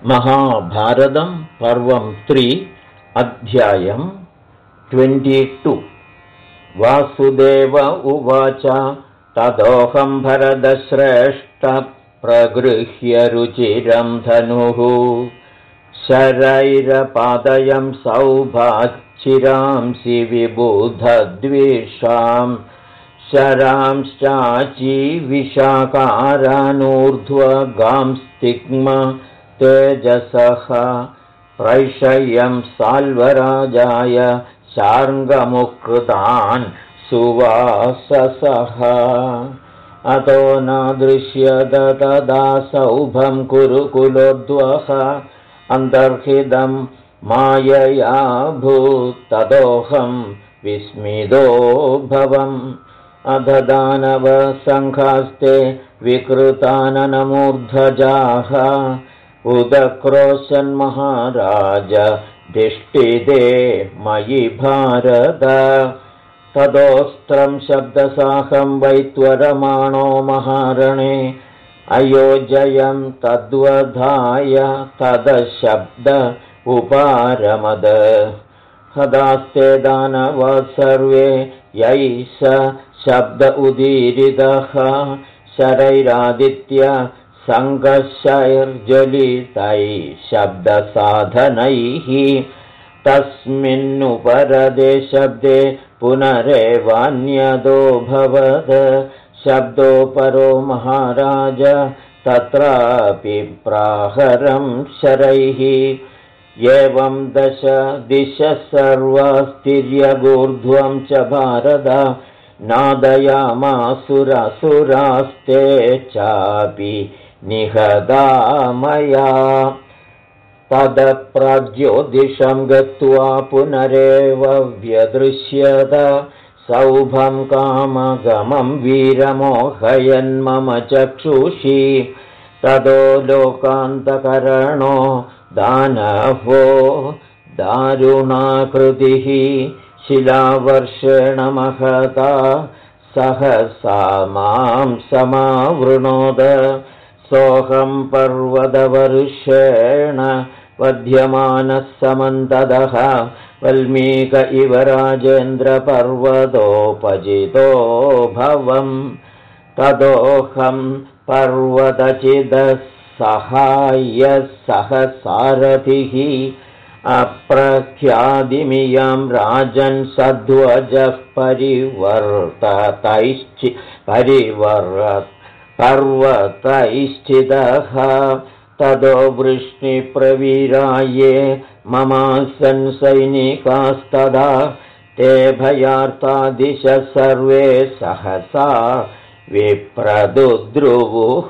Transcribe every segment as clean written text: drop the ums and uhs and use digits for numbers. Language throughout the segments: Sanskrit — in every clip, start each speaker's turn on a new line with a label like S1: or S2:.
S1: महाभारतं पर्वं 3 अध्यायं 22। वासुदेव उवाच तदोहं भरतश्रेष्ठ प्रगृह्य रुचिरं धनुः शरैरपादयं सौभाचिरांसि विबुधद्विषां शरांश्चाचीविषाकारानूर्ध्वगांस्तिग्म तेजसः प्रैषयं साल्वराजाय शार्ङ्गमुक्तान् सुवाससः अतो नादृश्यत तदा सौभं कुरुकुलोद्वः अन्तर्हितं मायया भूत्तदोहं विस्मितो भवम् अध दानवसङ्घास्ते विकृताननमूर्धजाः उदक्रोशन्महाराज दिष्टिते मयि भारत तदोस्त्रं शब्दसाहं वैत्वरमाणो महारणे अयोजयं तद्वधाय तदशब्द उपारमद हदास्ते दानवा सर्वे यैष शब्द उदीरितः शरैरादित्य सङ्घर्षैर्ज्वलितैः शब्दसाधनैः तस्मिन्नुपरदे शब्दे पुनरेवान्यदो भवद शब्दो परो महाराज तत्रापि प्राहरं शरैः एवं दश दिशः सर्वास्तिर्यगूर्ध्वं च भारत नादयामासुरासुरास्ते चापि निहता मया तदप्राज्योतिषं गत्वा पुनरेव व्यदृश्यत सौभं कामगमं वीरमोहयन्मम चक्षुषी तदो लोकान्तकरणो दानवो दारुणाकृतिः शिलावर्षेण महता सहसा मां समावृणोद सोऽहं पर्वतवर्षेण वध्यमानः समन्ततः वल्मीक इव राजेन्द्रपर्वतोपजितो भवम् तदोऽहं पर्वतचिदः सहायः सहसारथिः अप्रख्यादिमियं राजन् सध्वजः पर्वतैश्चितः तदो वृष्णिप्रवीराये ममासन् सैनिकास्तदा ते भयार्ता दिशः सर्वे सहसा विप्रदुद्रुवुः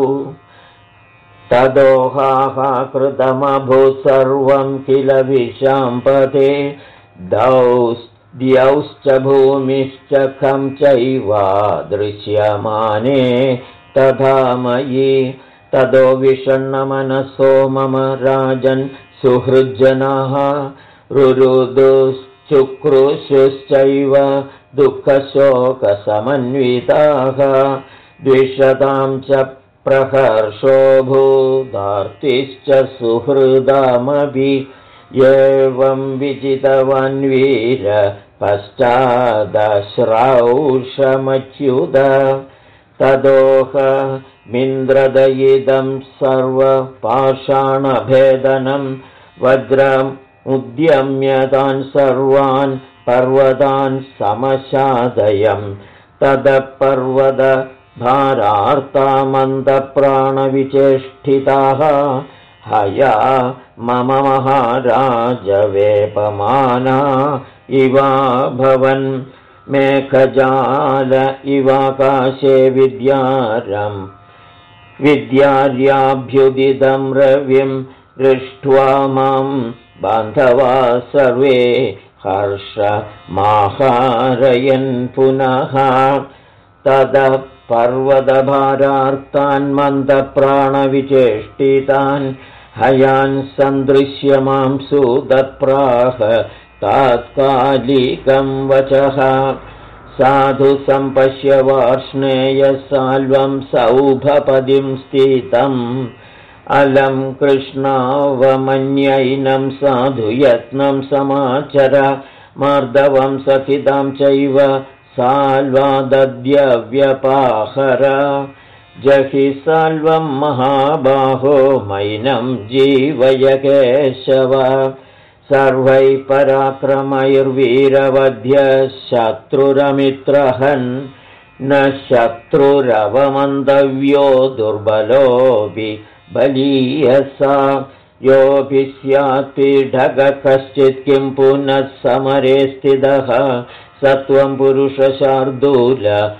S1: तदोहाकृतमभूत् सर्वं किल विशाम्पते द्यौश्च भूमिश्च खं चैवा दृश्यमाने तथा मयि तदो विषण्णमनसो मम राजन् सुहृज्जनाः रुरुदुश्चुक्रुशुश्चैव दुःखशोकसमन्विताः द्विषतां च प्रहर्षो भूतार्तिश्च सुहृदामपि एवं विजितवान् वीर पश्चादश्रौषमच्युत तदोहमिन्द्रदयितं सर्वपाषाणभेदनं वज्रमुद्यम्य तान् सर्वान् पर्वतान् समशादयं तदपर्वत भारार्तामन्तप्राणविचेष्टिताः हया मम महाराज वेपमाना इवा भवन् मेघजाल इवाकाशे विद्यार्याभ्युदितं रविं दृष्ट्वा मां बान्धवा सर्वे हर्षमाहारयन् पुनः ततः पर्वतभारार्तान् मन्दप्राणविचेष्टितान् हयान् सन्दृश्य मां सुदप्राह तात्कालिकं वचः साधु सम्पश्य वार्ष्णेय साल्वं सौभपदिं स्थितं अलं कृष्णावमन्यैनं साधु यत्नं समाचर मार्दवं सखितां चैव साल्वादद्यव्यपाहर जहि साल्वं महाबाहो मैनं जीवय केशव सर्वैः पराक्रमैर्वीरवध्यः शत्रुरमित्रहन् न शत्रुरवमन्तव्यो दुर्बलोऽपि बलीयसा योऽपि स्यात् पीडकः कश्चित् किं पुनः समरे स्थितः सत्वं पुरुषशार्दूल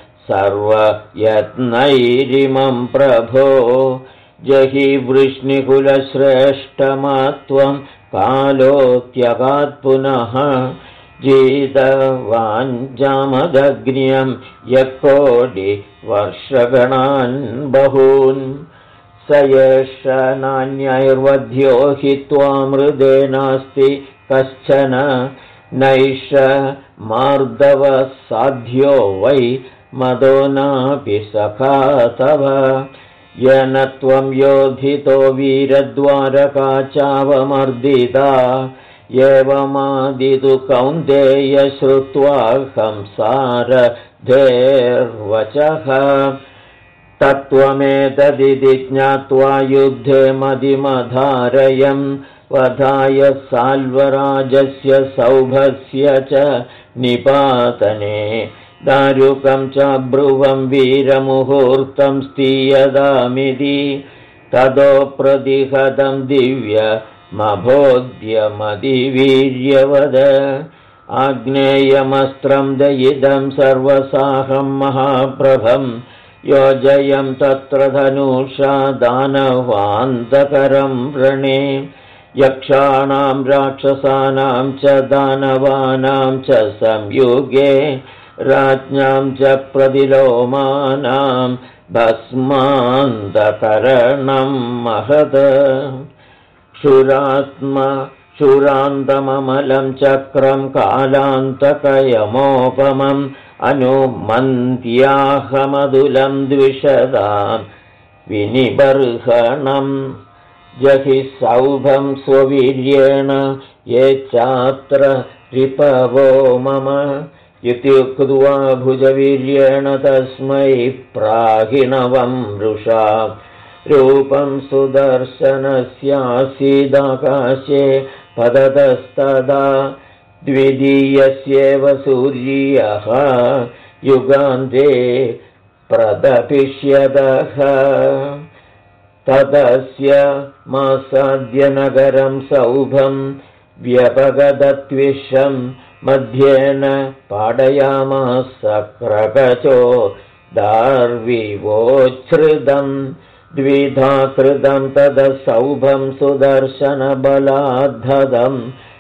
S1: सर्वयत्नैरिमं प्रभो जहि वृष्णिकुलश्रेष्ठमत्वं कालोऽत्यगात् पुनः जीतवाञ्जामदग्न्यं यः कोटिवर्षगणान् बहून् स एष नान्यैर्वध्यो हि त्वामृदे नास्ति कश्चन नैष मार्दवः साध्यो वै मदो नापि सखा तव येन त्वं योधितो वीरद्वारका चावमर्दिता एवमादितु कौन्तेय श्रुत्वा कंसारधेर्वचः तत्त्वमेतदिति ज्ञात्वा युद्धे मदिमधारयं वधाय साल्वराजस्य सौभस्य च निपातने दारुकं च ब्रुवं वीरमुहूर्तं स्थीयदामिति ततो प्रतिहतं दिव्यमभोद्यमदिवीर्यवद आग्नेयमस्त्रं दयिदं सर्वसाहं महाप्रभं योजयं तत्र धनुषा दानवान्तकरं रणे यक्षाणां राक्षसानां च दानवानां च संयुगे राज्ञां च प्रतिलोमानां भस्मान्तकरणं महद शूरान्तममलं चक्रं कालान्तकयमोपमम् अनुमन्त्याहमदुलं द्विषदां विनिबर्हणं जहि सौभं स्ववीर्येण ये चात्र रिपवो मम इत्युक्त्वा भुजवीर्येण तस्मै प्राहिणवं वृषा रूपं सुदर्शनस्यासीदाकाशे पततस्तदा द्वितीयस्येव सूर्यः युगान्ते प्रदपिष्यतः तदस्य मासाद्यनगरं सौभं व्यपगदत्विषं मध्येन पाडयामास क्रकचो दार्विवोच्छ्रितं द्विधा कृतं तदसौभं सुदर्शनबलाद्धतं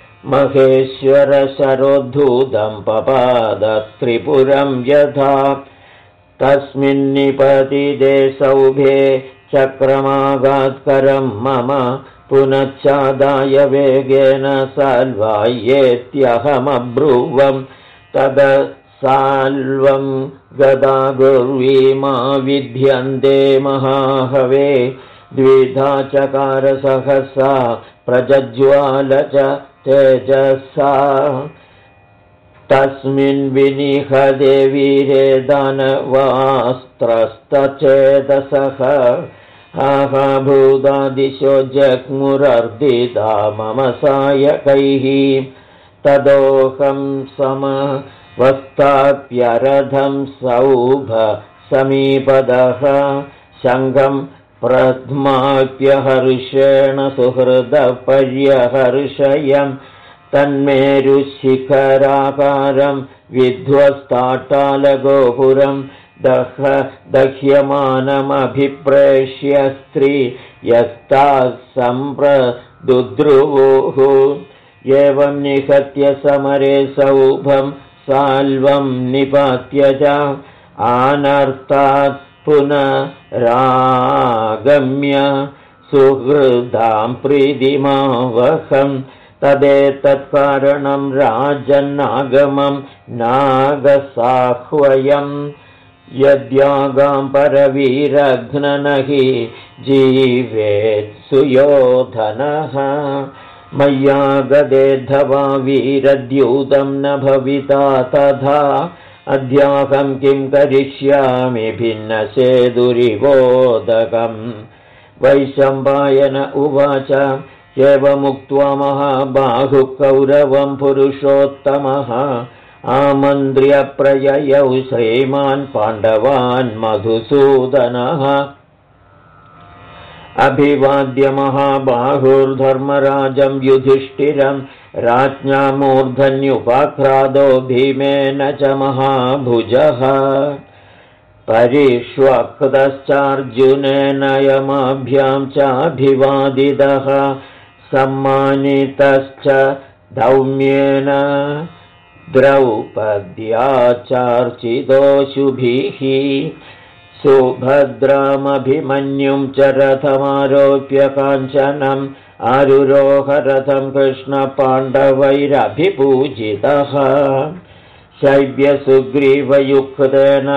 S1: महेश्वरशरोद्धूतं पपादत्रिपुरं यथा तस्मिन्निपतिते सौभे चक्रमाघात्करं मम पुनश्चादाय वेगेन साल्वायेत्यहमब्रुवं तद साल्वं गदागुर्वीमा विद्यन्ते महाहवे द्विधा चकार सहसा प्रज्ज्वाल च तेजसा तस्मिन् विनिहते वीरे दानवास्त्रस्तचेतसः हाहाभूतादिशो जग्मुरर्दिता मम सायकैः तदोहं समवस्थाप्यरथं सौभ समीपदः शङ्खं प्रध्माप्यहर्षेण सुहृदपर्यहर्षयं तन्मेरुशिखराकारं विध्वस्ताट्टालगोपुरं दह्यमानमभिप्रेष्य स्त्रियस्ताः सम्प्रदुद्रुवुः एवं निहत्य समरे सौभं साल्वं निपात्य च आनर्तात् पुनरागम्य सुहृदां प्रीतिमावहं तदेतत्कारणं राजन्नागमं नागसाह्वयं यद्यागां परवीरघ्ननहि जीवेत् सुयोधनः मय्यागदेद्धवा वीरद्यूतं न भविता तथा अद्याहं किं करिष्यामि भिन्नसेदुरिवोदकम् वैशम्पायन उवाच एवमुक्त्वा महाबाहुः कौरवं पुरुषोत्तमः आमन्त्र्य प्रययौ श्रीमान् पाण्डवान् मधुसूदनः अभिवाद्य महाबाहुर्धर्मराजं युधिष्ठिरं राज्ञा मूर्धन्युपाक्रादो भीमेन च महाभुजः परिष्वक्तश्चार्जुनेन यमाभ्यां चाभिवादितः सम्मानितश्च धौम्येन द्रौपद्याचार्चितोषुभिः सुभद्रामभिमन्युं च रथमारोप्य काञ्चनम् आरुरोहरथं कृष्णपाण्डवैरभिपूजितः शैव्यसुग्रीवयुक्तेन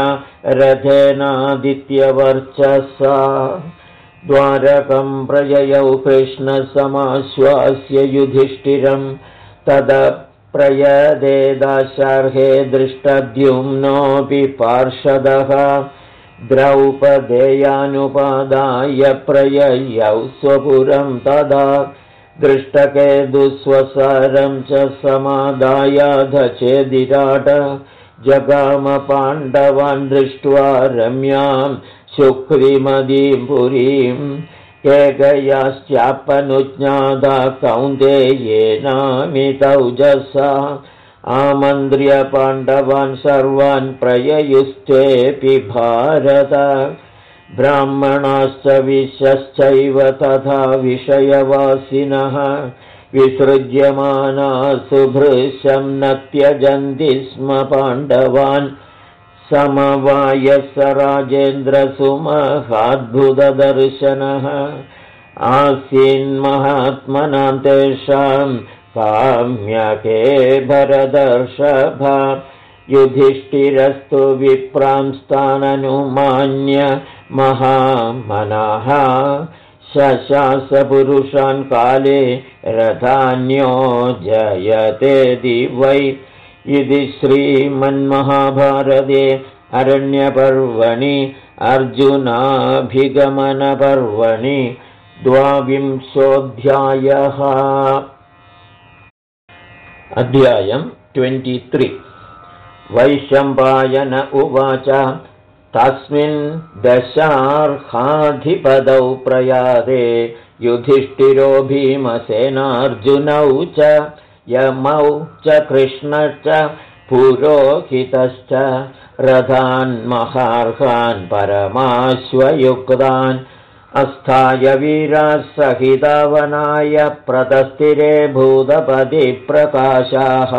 S1: रथेनादित्यवर्चसा द्वारकं प्रययौ कृष्णसमाश्वास्य युधिष्ठिरं तदप्रयदे दाशार्हे दृष्टद्युम्नोऽपि पार्षदः द्रौपदेयानुपादाय प्रययौ स्वपुरं तदा दृष्टकेतुस्वसारं च समादायाध चेदिराट जगाम पाण्डवान् दृष्ट्वा रम्यां शुक्रिमदीं पुरीं केकयाश्चापनुज्ञाता कौन्तेयेनामितौजसा आमन्त्र्य पाण्डवान् सर्वान् प्रययुस्तेऽपि भारत ब्राह्मणाश्च विशश्चैव तथा विषयवासिनः विसृज्यमाना सुभृशं न त्यजन्ति स्म पाण्डवान् समवायस राजेन्द्रसुमहाद्भुतदर्शनः आसीन्महात्मनां तेषां काम्यके भरदर्षभ युधिष्ठिरस्तु विप्रांस्ताननुमान्य महामनः शशासपुरुषान् काले रथान्यो जयते दिवै इति श्रीमन्महाभारते अरण्यपर्वणि अर्जुनाभिगमनपर्वणि 22 अध्यायम् 23 वैशम्पायन उवाच तस्मिन् दशार्हाधिपदौ प्रयाते युधिष्ठिरो भीमसेनार्जुनौ च यमौ च कृष्णश्च पुरोहितश्च रथान् महार्हान् परमाश्वयुक्तान् अस्थाय वीराः सहितावनाय प्रतस्थिरे भूतपतिप्रकाशाः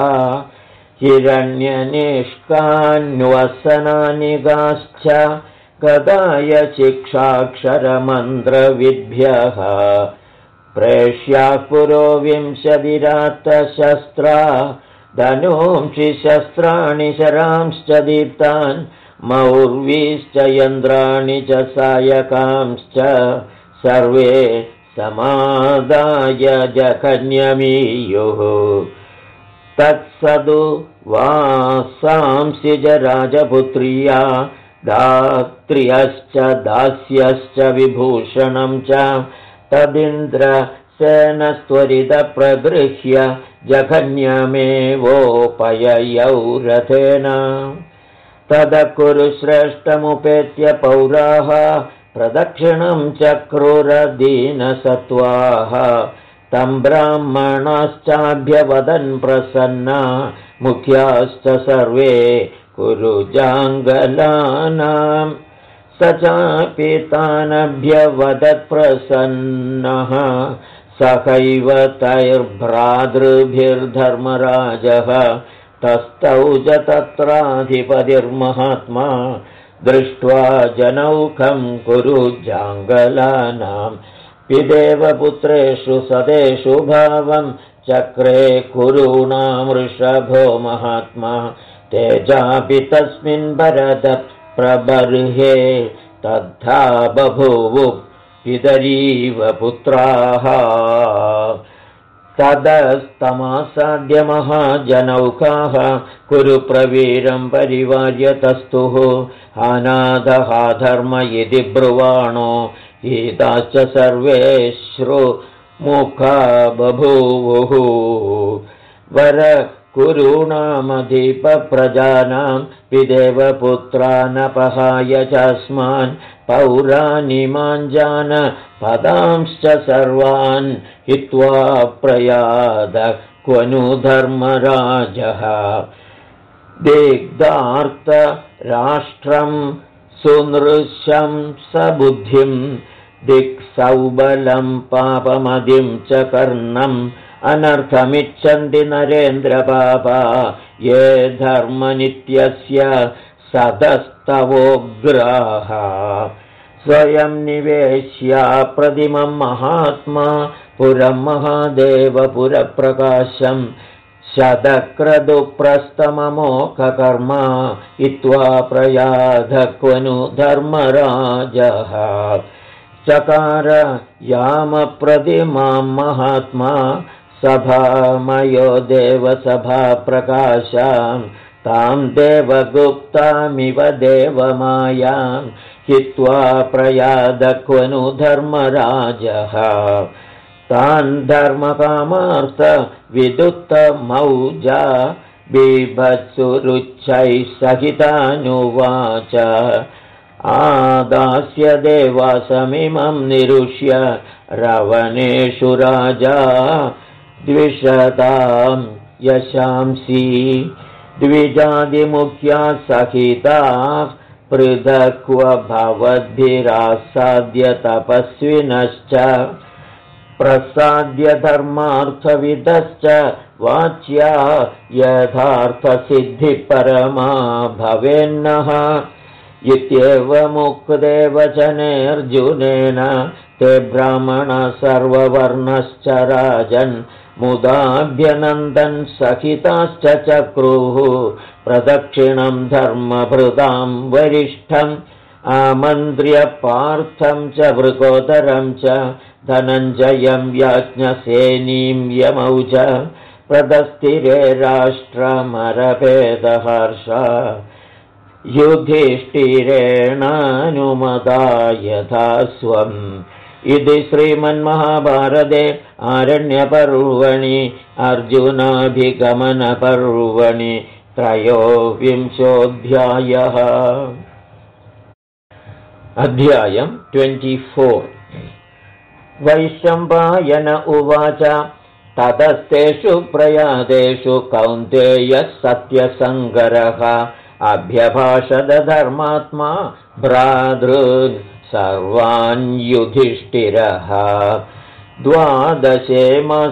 S1: हिरण्यनिष्कान्वसनानिगाश्च गदाय शिक्षाक्षरमन्त्रविद्भ्यः प्रेष्याः पुरो 20 शस्त्रा धनूंषि शस्त्राणि शरांश्च दीप्तान् मौर्वीश्च यन्त्राणि च सायकांश्च सर्वे समादाय जघन्यमीयुः तत्सदु वासांसि च राजपुत्र्या दात्र्यश्च दास्यश्च विभूषणं च तदिन्द्रसेनस्त्वरितप्रगृह्य जघन्यमेवोपययौ रथेन तदकुरुश्रेष्ठमुपेत्य पौराः प्रदक्षिणं चक्रुरदीनसत्त्वाः तं ब्राह्मणाश्चाभ्यवदन् प्रसन्ना मुख्याश्च सर्वे कुरुजाङ्गलानां स चापि तानभ्यवदत्प्रसन्नः सहैव तैर्भ्रातृभिर्धर्मराजः तस्थौ च तत्राधिपतिर्महात्मा दृष्ट्वा जनौखं कुरुजाङ्गलानां पिदेव पुत्रेषु सदेषु भावं चक्रे कुरूणां वृषभो महात्मा तेजापि तस्मिन् भरत प्रबर्हे तथा बभूवुः पितरीव पुत्राः तदस्तमासाद्य महाजनौकाः कुरुप्रवीरं परिवार्य तस्तुः अनाथः धर्म इति ब्रुवाणो एताश्च सर्वे श्रुमुखा बभूवुः वरकुरूणामधिपप्रजानां पिदेवपुत्रानपहाय चास्मान् पौराणिमाञ्जान पदांश्च सर्वान् हित्वा प्रयाद क्वनु धर्मराजः दिग्धार्तराष्ट्रं सुनृशं सबुद्धिं दिक्सौबलं पापमदिं च कर्णम् अनर्थमिच्छन्ति नरेन्द्रपापा ये धर्मनित्यस्य सदस्तवोग्राः स्वयं निवेश्या प्रतिमं महात्मा पुरं महादेवपुरप्रकाशं शतक्रतुप्रस्थममोघकर्मा हित्वा प्रयाध क्वनु धर्मराजः चकार यामप्रतिमां महात्मा सभामयो देवसभाप्रकाशां तां देवगुप्तामिव देवमायां हित्वा प्रयाद क्वनु धर्मराजः तान् धर्मकामार्थ विदुत्तमौजा बिभत्सुरुच्चैः सहितानुवाच आदास्य देवासमिमं निरुष्य रवणेषु राजा द्विषतां यशांसि द्विजादिमुख्या सहिता पृथक्व भवद्भिरासाद्य तपस्विनश्च प्रसाद्य धर्मार्थविदश्च वाच्या यथार्थसिद्धिपरमा भवेन्नः इत्येवमुक्ते वचनेऽर्जुनेन ते ब्राह्मण सर्ववर्णश्च राजन् मुदाभ्यनन्दन् सहिताश्च चक्रुः प्रदक्षिणं धर्मभृतां वरिष्ठम् आमन्त्र्य पार्थं च वृकोदरं च धनञ्जयं याज्ञसेनीं यमौ च प्रदस्थिरे राष्ट्रमरभेदहर्ष युधिष्ठिरेणानुमता यथा स्वम् इति श्रीमन्महाभारते आरण्यपर्वणि अर्जुनाभिगमनपर्वणि 23 अध्यायम् 24 वैशम्पायन उवाच ततस्तेषु प्रयादेषु कौन्तेयः सत्यसङ्गरः अभ्यभाषद धर्मात्मा भ्रातॄन् सर्वान् युधिष्ठिरः 12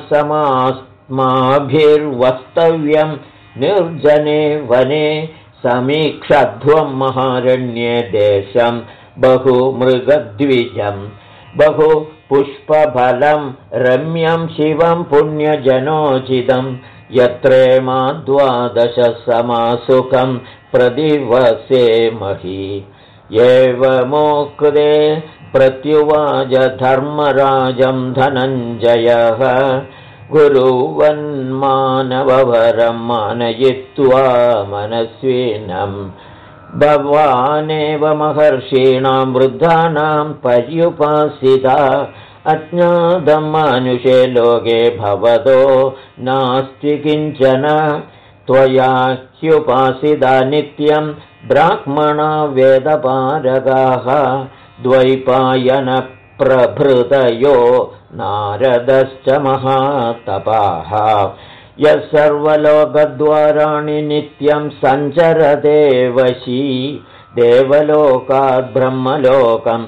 S1: मासमास्माभिर्वक्तव्यं निर्जने वने समीक्षध्वं महारण्ये देशं बहुमृगद्विजं बहु पुष्पफलं रम्यं शिवं पुण्यजनोचितं यत्रेमा 12 समासुखं प्रतिवसे मही एवमोक्ते प्रत्युवाच धर्मराजं धनञ्जयः गुरुवन्मानववरं मानयित्वा मनस्विनं भवानेव महर्षीणां वृद्धानां पर्युपासिता अज्ञातं मानुषे लोके भवतो नास्ति किञ्चन त्वया ह्युपासिता नित्यं ब्राह्मणा वेदपारगाः द्वैपायनप्रभृतयो नारदश्च महातपाः यः सर्वलोकद्वाराणि नित्यं सञ्चरते वशी देवलोकात् ब्रह्मलोकं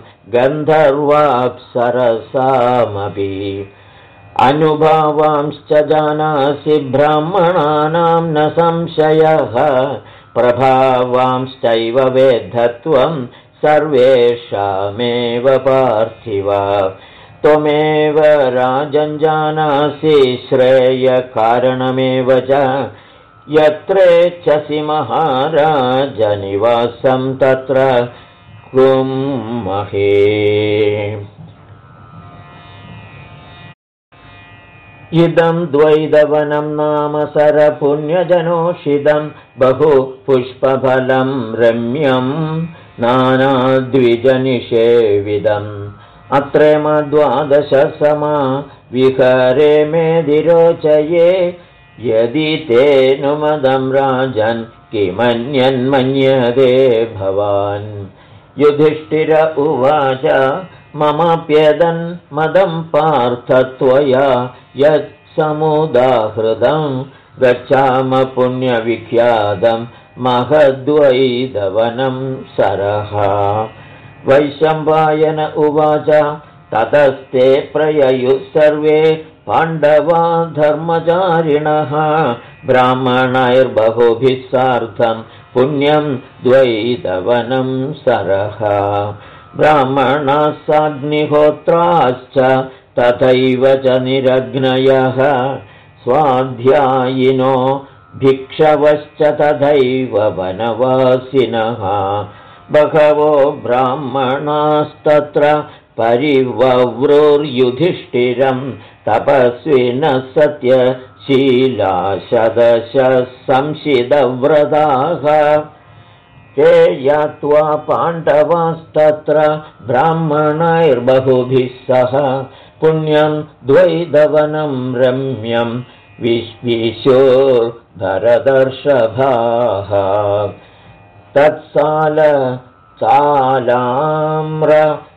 S1: गन्धर्वाप्सरसामपि अनुभावांश्च जानासि ब्राह्मणानां न संशयः प्रभावांश्चैव वेद्धत्वं सर्वेषामेव पार्थिव त्वमेव राजन् जानासि श्रेयकारणमेव च यत्रेच्छसि महाराजनिवासं तत्र कुर्महे। इदं द्वैतवनं नाम सरपुण्यजनोषितं बहु पुष्पफलं रम्यं नानाद्विजनिषेविदम् अत्रेम 12 समा विहरे मेदिरोचये यदि तेनुमदं राजन् किमन्यन्मन्यते भवान्। युधिष्ठिर उवाच ममाप्यदन् मदं पार्थ त्वया यत्समुदाहृतं गच्छाम पुण्यविख्यातं महद्वैतवनं सरः। वैशम्पायन उवाच ततस्ते प्रययुः सर्वे पाण्डवा धर्मचारिणः ब्राह्मणैर्बहुभिः सार्धं पुण्यं द्वैतवनं सरः। ब्राह्मणाः साग्निहोत्राश्च तथैव च निरग्नयः स्वाध्यायिनो भिक्षवश्च तथैव वनवासिनः बहवो ब्राह्मणास्तत्र परिवव्रुर्युधिष्ठिरं तपस्विनः सत्यशीला 10 संशितव्रताः ते यात्वा पाण्डवास्तत्र ब्राह्मणैर्बहुभिः सह पुण्यं द्वैतवनं रम्यं विश्विशोर्भरदर्शभाः तत्सालचालाम्र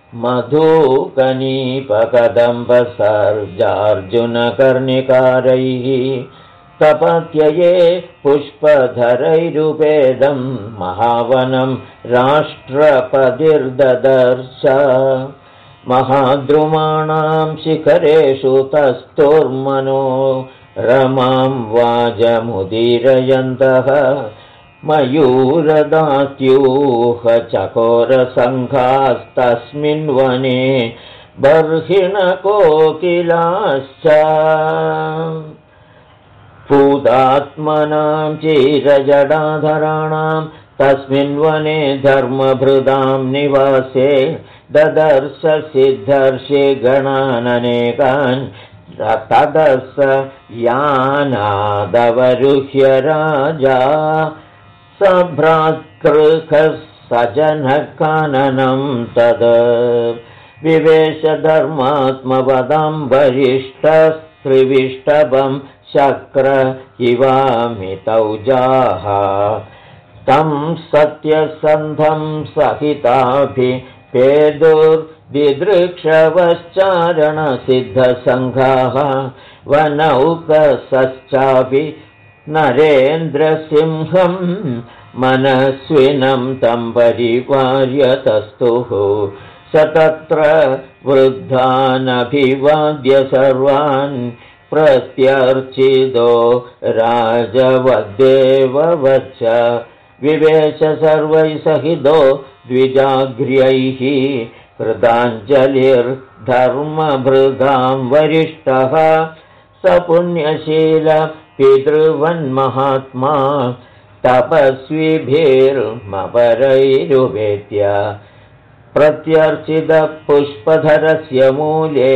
S1: मधुकनीपकदम्बसर्जार्जुनकर्णिकारैः तपत्यये पुष्पधरैरुपेदं महावनं राष्ट्रपतिर्ददर्श महाद्रुमाणां शिखरेषु तस्थोर्मनो रमां वाजमुदीरयन्तः मयूरदात्यूह चकोरसङ्घास्तस्मिन् वने बर्हिणकोकिलाश्च भूतात्मनां चिरजडाधराणां तस्मिन् वने धर्मभृतां निवासे ददर्श सिद्धर्षि गणाननेकान् तदर्श यानादवरुह्य राजा सभ्रातृकः सजनकाननं तद् विवेशधर्मात्मवदं वरिष्ठस्त्रिविष्टभं शक्र इवामितौजाः तं सत्यसन्धं सहिताभिपेदुर्दिदृक्षवश्चारणसिद्धसङ्घाः वनौकसश्चापि नरेन्द्रसिंहं मनस्विनं तं परिवार्यतस्तुः स तत्र वृद्धानभिवाद्य सर्वान् प्रत्यर्चितो राजवद्देववच्च विवेश सर्वैः सहितो द्विजाग्र्यैः कृताञ्जलिर्धर्मभृतां वरिष्ठः स पुण्यशील पितृवन्महात्मा तपस्विभिर्मपरैरुपेत्य प्रत्यर्चितपुष्पधरस्य मूले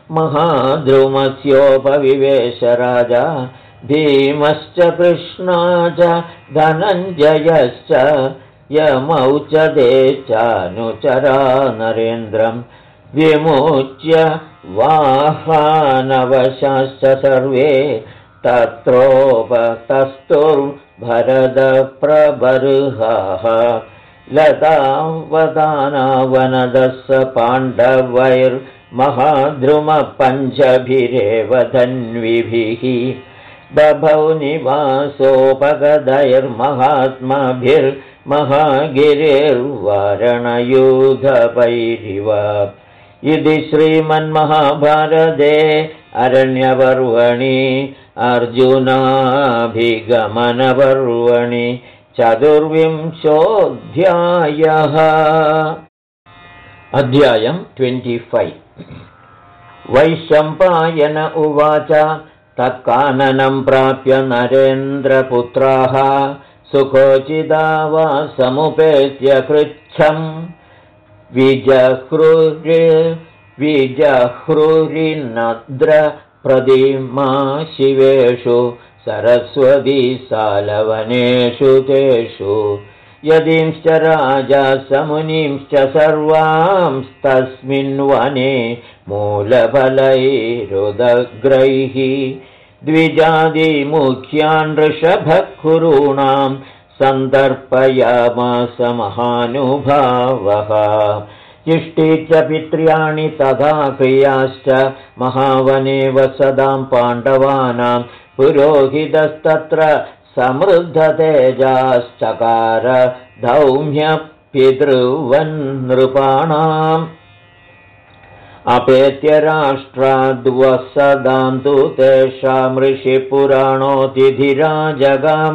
S1: महाद्रुमस्योपविवेश राजा भीमश्च कृष्णा च धनञ्जयश्च यमौचदे चानुचरा नरेन्द्रं विमुच्य वाहनवशाश्च सर्वे तत्रोपतस्तुर्भरतप्रबर्हाः लतावदानावनदस्स पाण्डवैर्महाद्रुमपञ्चभिरेव धन्विभिः बभौ निवासोपगदैर्महात्माभिर्महागिरिर्वारणयूधपैरिव इति श्रीमन्महाभारते अरण्यपर्वणि अर्जुनाभिगमनपर्वणि 24 अध्यायं 25 वैशम्पायन उवाच तत्काननं प्राप्य नरेन्द्रपुत्राः सुखोचिदा वा समुपेत्य कृच्छम् विजह्रुरिनद्र प्रदिमा शिवेषु सरस्वती सालवनेषु तेषु यदींश्च राजा समुनींश्च सर्वांस्तस्मिन् वने मूलफलैरुदग्रैः द्विजादिमुख्यान् ऋषभकुरूणां सन्दर्पयामास महानुभावः इष्टि च पित्र्याणि तथा क्रियाश्च महावने वसदां पाण्डवानां पुरोहितस्तत्र समृद्धतेजाश्चकार धौम्य पितृवन्नृपाणाम् अपेत्य राष्ट्राद्वसदां तु तेषां ऋषिपुराणोऽतिथिराजगाम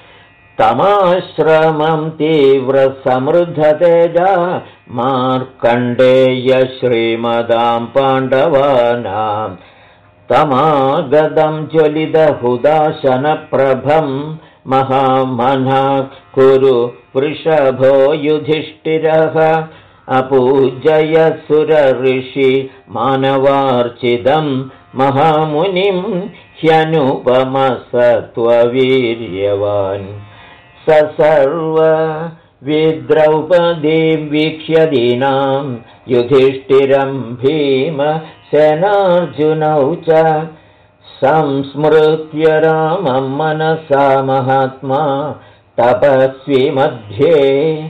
S1: तमाश्रमं तीव्रसमृद्धतेजा मार्कण्डेय श्रीमदां पाण्डवानां तमागतं ज्वलितहुदाशनप्रभं महामनः कुरु वृषभो युधिष्ठिरः अपूजय सुरऋषि मानवार्चितं महामुनिं ह्यनुपमसत्त्ववीर्यवान् स सर्वविद्रौपदीं वीक्ष्य दीनां युधिष्ठिरं भीमसेनार्जुनौ च संस्मृत्य रामं मनसा महात्मा तपस्वी मध्ये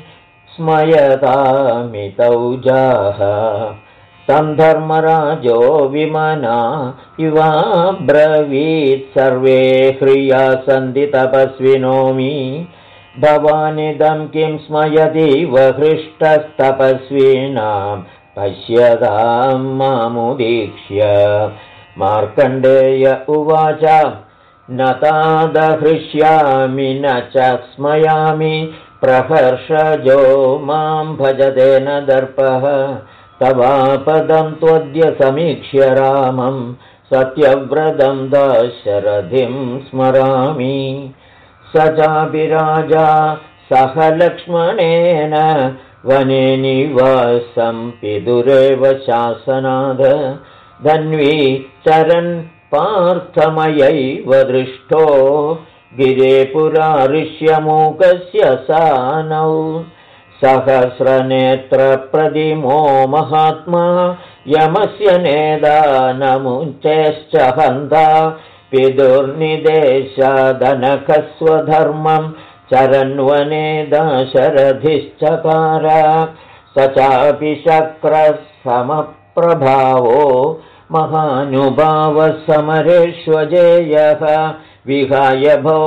S1: स्मयतामितौजाः तं धर्मराजो विमना इवाब्रवीत् सर्वे ह्रिया सन्ति तपस्विनो मे भवानिदं किं स्मयतीव हृष्टस्तपस्विनां पश्यतां मामुदीक्ष्य मार्कण्डेय उवाच न तादहृष्यामि न च स्मयामि प्रहर्षजो मां भजते न दर्पः तवापदं त्वद्य समीक्ष्य रामं सत्यव्रतं दशरथिं स्मरामि स चापि राजा सह लक्ष्मणेन वने निवासं पितुरेव शासनाद धन्वी चरन् पार्थमयैव दृष्टो गिरे पुरा ऋष्यमूकस्य सानौ सहस्रनेत्रप्रतिमो महात्मा यमस्य नेदानमुञ्चेश्च हन्ता पितुर्निदेशदनखस्वधर्मं चरन्वने दशरथिश्चकार स चापि शक्रः समप्रभावो महानुभावः समरेष्वजेयः विहाय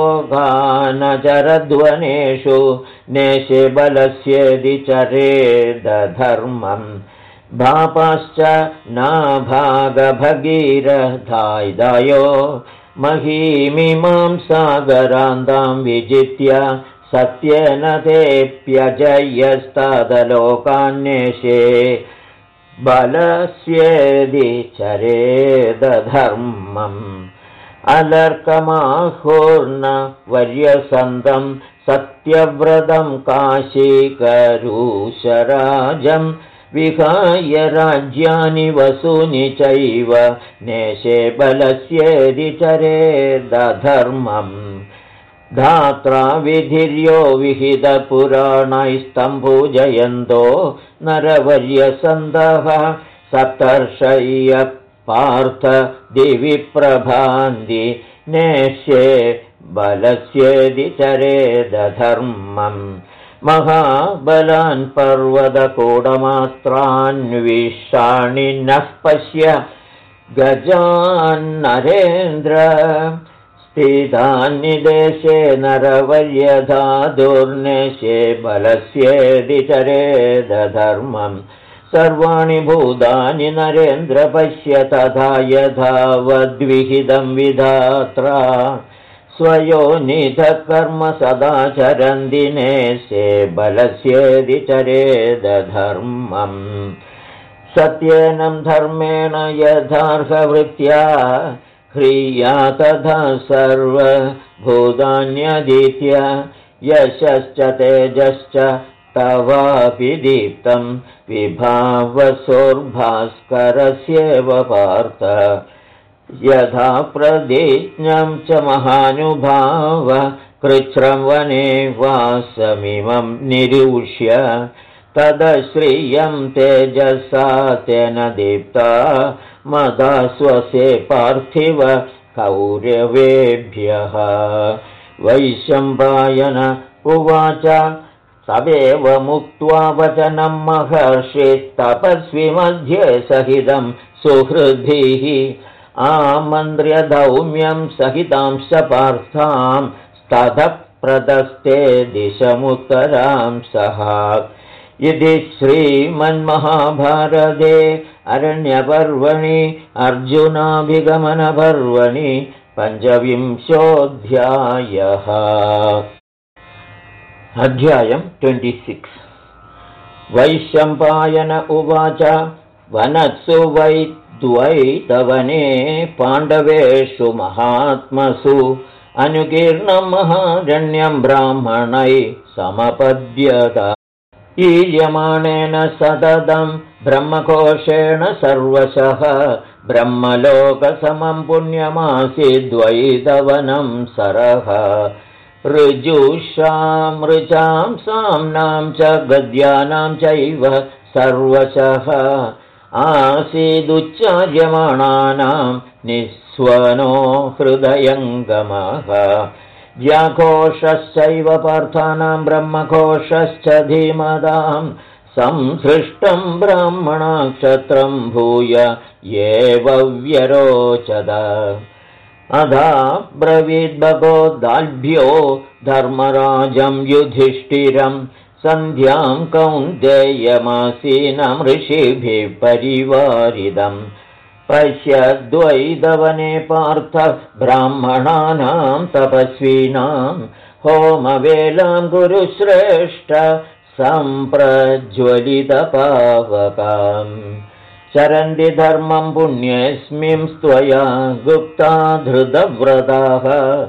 S1: भोगानचरध्वनेषु नेशे बलस्येदि चरेदधर्मम् भापाश्च नाभागभगीरथायदायो महीमिमां सागरान्तां विजित्य सत्येन तेऽप्यजयस्तदलोकान्येषे बलस्येदि चरेदधर्मम् अलर्कमाहुर्न वर्यसन्तं सत्यव्रतं काशीकरूशराजं विहाय राज्यानि वसूनि चैव नेशे बलस्येदि चरेदधर्मम् धात्रा विधिर्यो विहितपुराणैस्तं पूजयन्तो नरवर्यसन्तः सप्तर्षय्य पार्थ दिवि प्रभान्ति नेष्ये बलस्येदि चरेदधर्मम् महाबलान् पर्वतकोडमात्रान् विषाणि नः पश्य गजान्नरेन्द्र स्थितान्निदेशे नरवर्यधातुर्नेशे बलस्येदि चरेदधर्मम् सर्वाणि भूतानि नरेन्द्र पश्य तथा यथावद्विहितं विधात्रा स्वयोनिधः कर्म सदाचरन्ति नेशे बलस्येदि चरेदधर्मम् सत्येन धर्मेण यथार्हवृत्त्या ह्रिया तथा सर्वभूतान्यधीत्य यशश्च तेजश्च तवापि दीप्तं विभावसोर्भास्करस्येव पार्थ यथा प्रतिज्ञं च महानुभाव कृच्छ्रं वने वासमिमं निरूष्य तदश्रियं तेजसा तेन दीप्ता मदा स्वसे पार्थिव कौरवेभ्यः वैशम्पायन उवाच तदेव मुक्त्वा वचनं महर्षिस्तपस्वी मध्ये सहितं सुहृद्भिः आमन्त्र्य धौम्यं सहितांश्च पार्थां ततः प्रदस्ते दिशमुत्तरां सः इति श्रीमन्महाभारते अरण्यपर्वणि अर्जुनाभिगमनपर्वणि 25 अध्यायं 26 वैशम्पायन उवाच वनत्सु वै द्वैतवने पाण्डवेषु महात्मसु अनुकीर्णं महारण्यं ब्राह्मणैः समपद्यत ईयमानेन सततं ब्रह्मकोशेन सर्वशः ब्रह्मलोकसमं पुण्यमासीद्वैतवनं सरः ऋजुषां ऋचां साम्नां च गद्यानां चैव सर्वशः आसीदुच्चार्यमाणानां निःस्वनो हृदयङ्गमः व्याघोषश्चैव पार्थानां ब्रह्मघोषश्च धीमतां संसृष्टं ब्राह्मणाक्षत्रं भूय एव व्यरोचत अधा ब्रवीद्भगोदाल्भ्यो धर्मराजं युधिष्ठिरं सन्ध्यां कौन्तेयमासीनं ऋषिभिः परिवारिदम् पश्यद्वैतवने पार्थ ब्राह्मणानां तपस्विनां होमवेलां गुरुश्रेष्ठ सम्प्रज्वलितपावकाम् चरन्ति धर्मं पुण्येऽस्मिंस्त्वया गुप्ता धृतव्रताः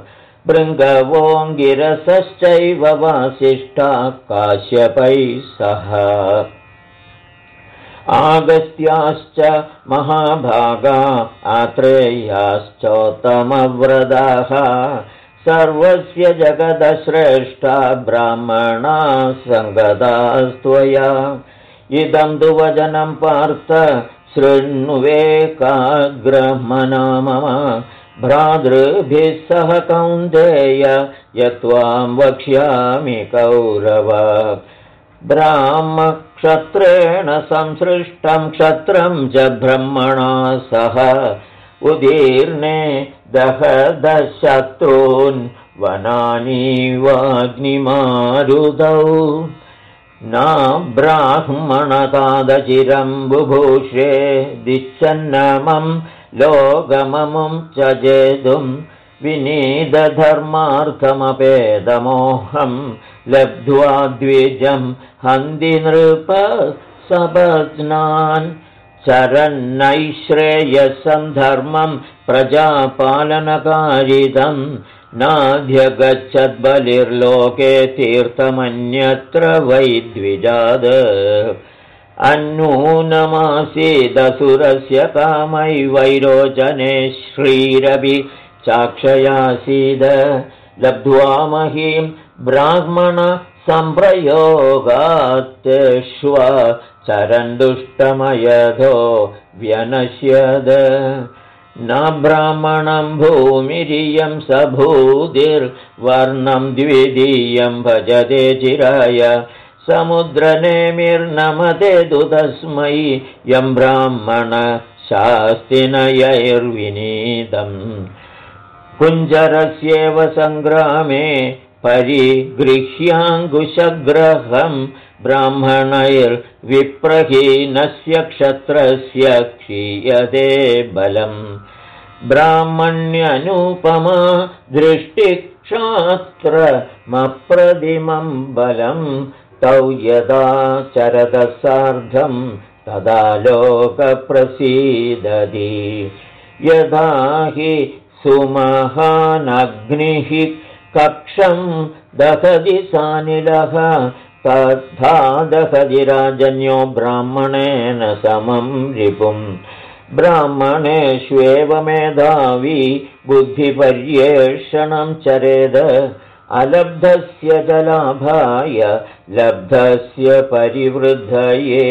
S1: भृङ्गवोऽङ्गिरसश्चैव वासिष्ठा काश्यपैः सह आगस्त्याश्च महाभागा आत्रेयाश्चोत्तमव्रताः सर्वस्य जगदश्रेष्ठा ब्राह्मणा सङ्गतास्त्वया इदं तु वचनं पार्थ शृण्वेकाग्रमना मम भ्रातृभिः सह कौन्तेय यत्त्वां वक्ष्यामि कौरव ब्राह्मक्षत्रेण संसृष्टं क्षत्रं च ब्रह्मणा सह उदीर्णे दहदशत्रून् वनानीवाग्निमारुतौ न ब्राह्मणतादचिरं बुभूषे दिच्छन्नमं लोकममुं च जेतुं विनीतधर्मार्थमपेदमोहं लब्ध्वा द्विजं हन्ति नृप सपत्नान् चरन्नैश्रेयसं धर्मं प्रजापालनकारितं नाध्यगच्छद्बलिर्लोके तीर्थमन्यत्र वै द्विजाद अन्नूनमासीदसुरस्य कामै वैरोचने श्रीरवि चाक्षयासीद लब्ध्वा महीं ब्राह्मण सम्प्रयोगात्श्व चरन् दुष्टमयधो व्यनश्यद न ब्राह्मणं भूमिरियं स भूतिर्वर्णं द्वितीयं भजते चिराय समुद्रनेमिर्नमते तु तस्मै यं ब्राह्मण शास्तिनयैर्विनीतम् कुञ्जरस्येव सङ्ग्रामे परिगृह्याङ्कुशग्रहं ब्राह्मणैर्विप्रहीनस्य क्षत्रस्य क्षीयते बलम् ब्राह्मण्यनुपमा दृष्टिक्षात्रमप्रतिमं बलं तौ यदा चरतः सार्धं तदा लोकप्रसीदति यदा हि सुमहानग्निः कक्षं दहति सानिलः तथा दहति राजन्यो ब्राह्मणेन समं रिपुम् ब्राह्मणेष्वेव मेधावी बुद्धिपर्येषणं चरेद अलब्धस्य च लाभाय लब्धस्य परिवृद्धये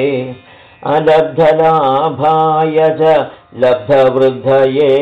S1: अलब्धलाभाय च लब्धवृद्धये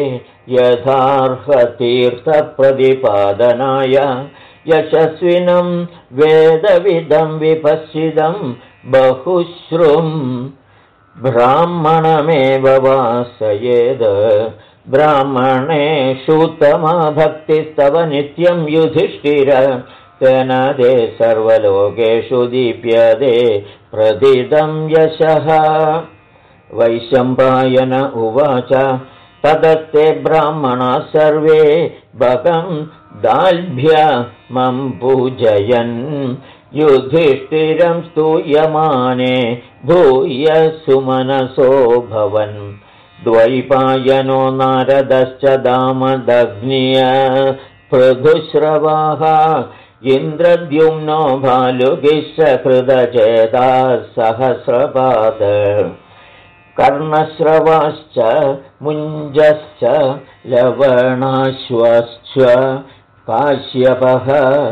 S1: यथार्हतीर्थप्रतिपादनाय यशस्विनं वेदविदं विपश्चितं बहुश्रुम् ब्राह्मणमेव वासयेद ब्राह्मणेषुत्तमा भक्तिस्तव नित्यं युधिष्ठिर तेन ते सर्वलोकेषु दीप्यते प्रदिदं यशः वैशम्पायन उवाच तदस्ते ब्राह्मणाः सर्वे भगं दाल्भ्यमं पूजयन् युधिष्ठिरं स्तूयमाने भूय सुमनसो भवन् द्वैपायनो नारदश्च दामदग्न्य पृथुश्रवाः इन्द्रद्युम्नो भालुगिश्चकृतचेताः सहस्रपाद कर्णश्रवाश्च मुञ्जश्च लवणाश्वश्च काश्यपः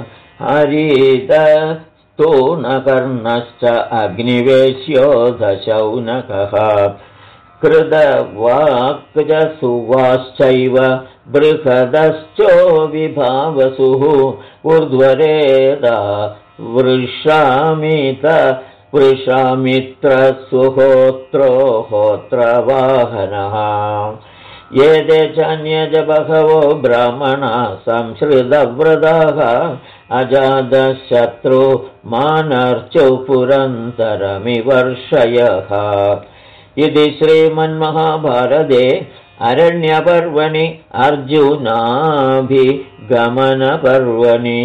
S1: हरितस्तूणकर्णश्च अग्निवेश्यो दशौनकः कृतवाक्जसुवाश्चैव बृहदश्चो विभावसुः ऊर्ध्वरेदा वृषामित्रसुहोत्रो होत्रवाहनः एते चान्ये च बहवो ब्राह्मणा संश्रितव्रताः अजातशत्रु मानर्चौ पुरन्तरमिवर्षयः इति श्रीमन्महाभारते अरण्यपर्वणि अर्जुनाभिगमनपर्वणि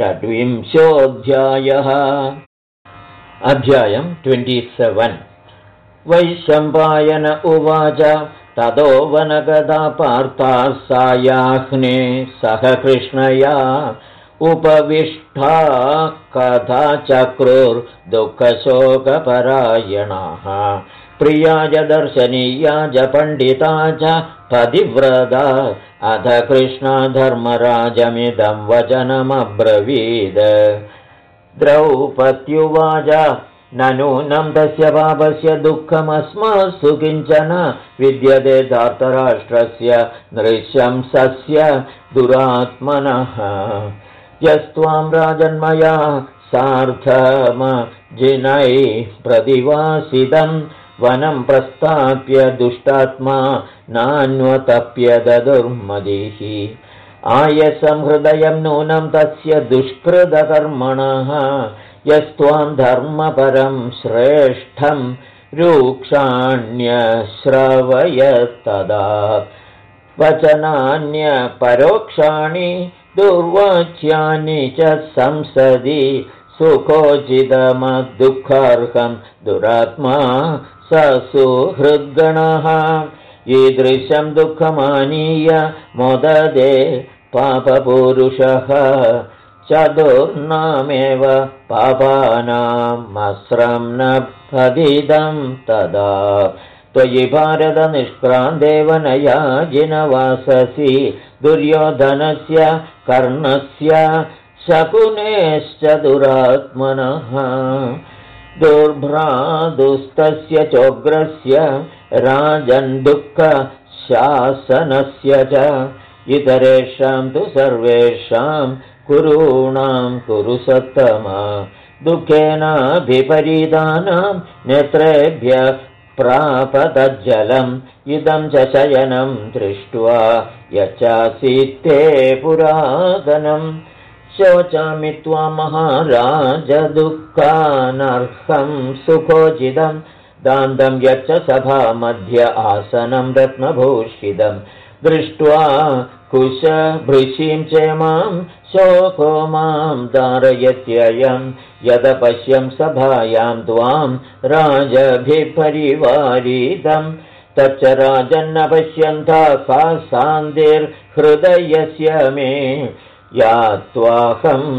S1: 26 अध्यायम् 27 वैशम्पायन उवाच ततो वनगता पार्थाः सायाह्ने सह कृष्णया उपविष्टा कथा चक्रुर्दुःखशोकपरायणाः प्रिया च दर्शनीया च पण्डिता च पतिव्रता अथ कृष्णा धर्मराजमिदं वचनमब्रवीद द्रौपद्युवाच न नूनं तस्य पापस्य दुःखमस्मासु किञ्चन विद्यते धार्तराष्ट्रस्य नृशंसस्य दुरात्मनः यस्त्वां राजन्मया सार्धमजिनैः प्रतिवासितं वनं प्रस्थाप्य दुष्टात्मा नान्वतप्यद दुर्मदिः आयसंहृदयं नूनं तस्य दुष्कृतकर्मणः यस्त्वां धर्मपरं श्रेष्ठं रूक्षाण्यश्रवयत्तदा वचनान्यपरोक्षाणि दुर्वाच्यानि च संसदि सुखोचितमदुःखार्हं दुरात्मा स सुहृद्गणः ईदृशं दुःखमानीय मोददे पापपुरुषः चतुर्णामेव पापानामस्रं न फदिदं तदा त्वयि भारतनिष्क्रान्ते वनया जिनवाससि दुर्योधनस्य कर्णस्य शकुनेश्च दुरात्मनः दुर्भ्रातुस्तस्य चोग्रस्य राजन् दुःखशासनस्य च इतरेषां तु सर्वेषां कुरूणां कुरु सत्तमा दुःखेनाभिपरीतानां नेत्रेभ्यः प्रापतज्जलम् इदं च शयनं दृष्ट्वा यचासीत्ते पुरातनं शोचामि त्वा महाराज दुःखानर्हं सुखोचितं दान्तं यच्च सभामध्ये आसनं रत्नभूषितं दृष्ट्वा कुशभृशीं चेमां शोको मां धारयत्ययं यदपश्यं सभायां त्वां राजभिपरिवारितं तच्च राजन्न पश्यन्तः का शान्तिर्हृदयस्य मे यात्वाहं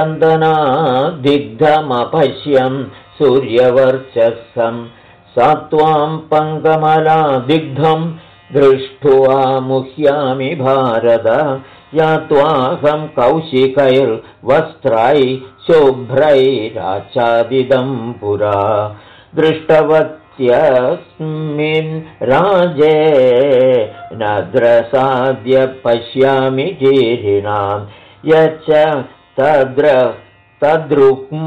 S1: चन्दनादिग्धमपश्यं सूर्यवर्चस्सं सा त्वां पङ्कमलादिग्धं दृष्ट्वा मुह्यामि भारत यात्वाहं कौशिकैर्वस्त्रैः शुभ्रैराच्छादितं पुरा दृष्टवत्यस्मिन् राजे नद्रसाद्य पश्यामि कीरिणां यच्च तद्रुक्म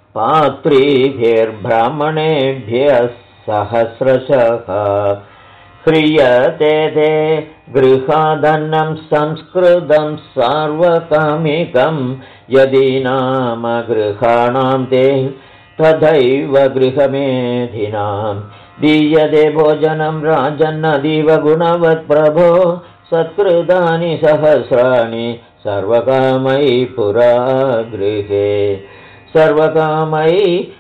S1: पात्रीभिर्ब्राह्मणेभ्यः सहस्रशः ह्रियते ते गृहादन्नं संस्कृतं सार्वकामिकं यदि नाम गृहाणां ते तथैव गृहमेधिनां दीयते भोजनं राजन्नदीव गुणवत्प्रभो सत्कृतानि सहस्राणि सर्वकामैः पुरा गृहे सर्वकामैः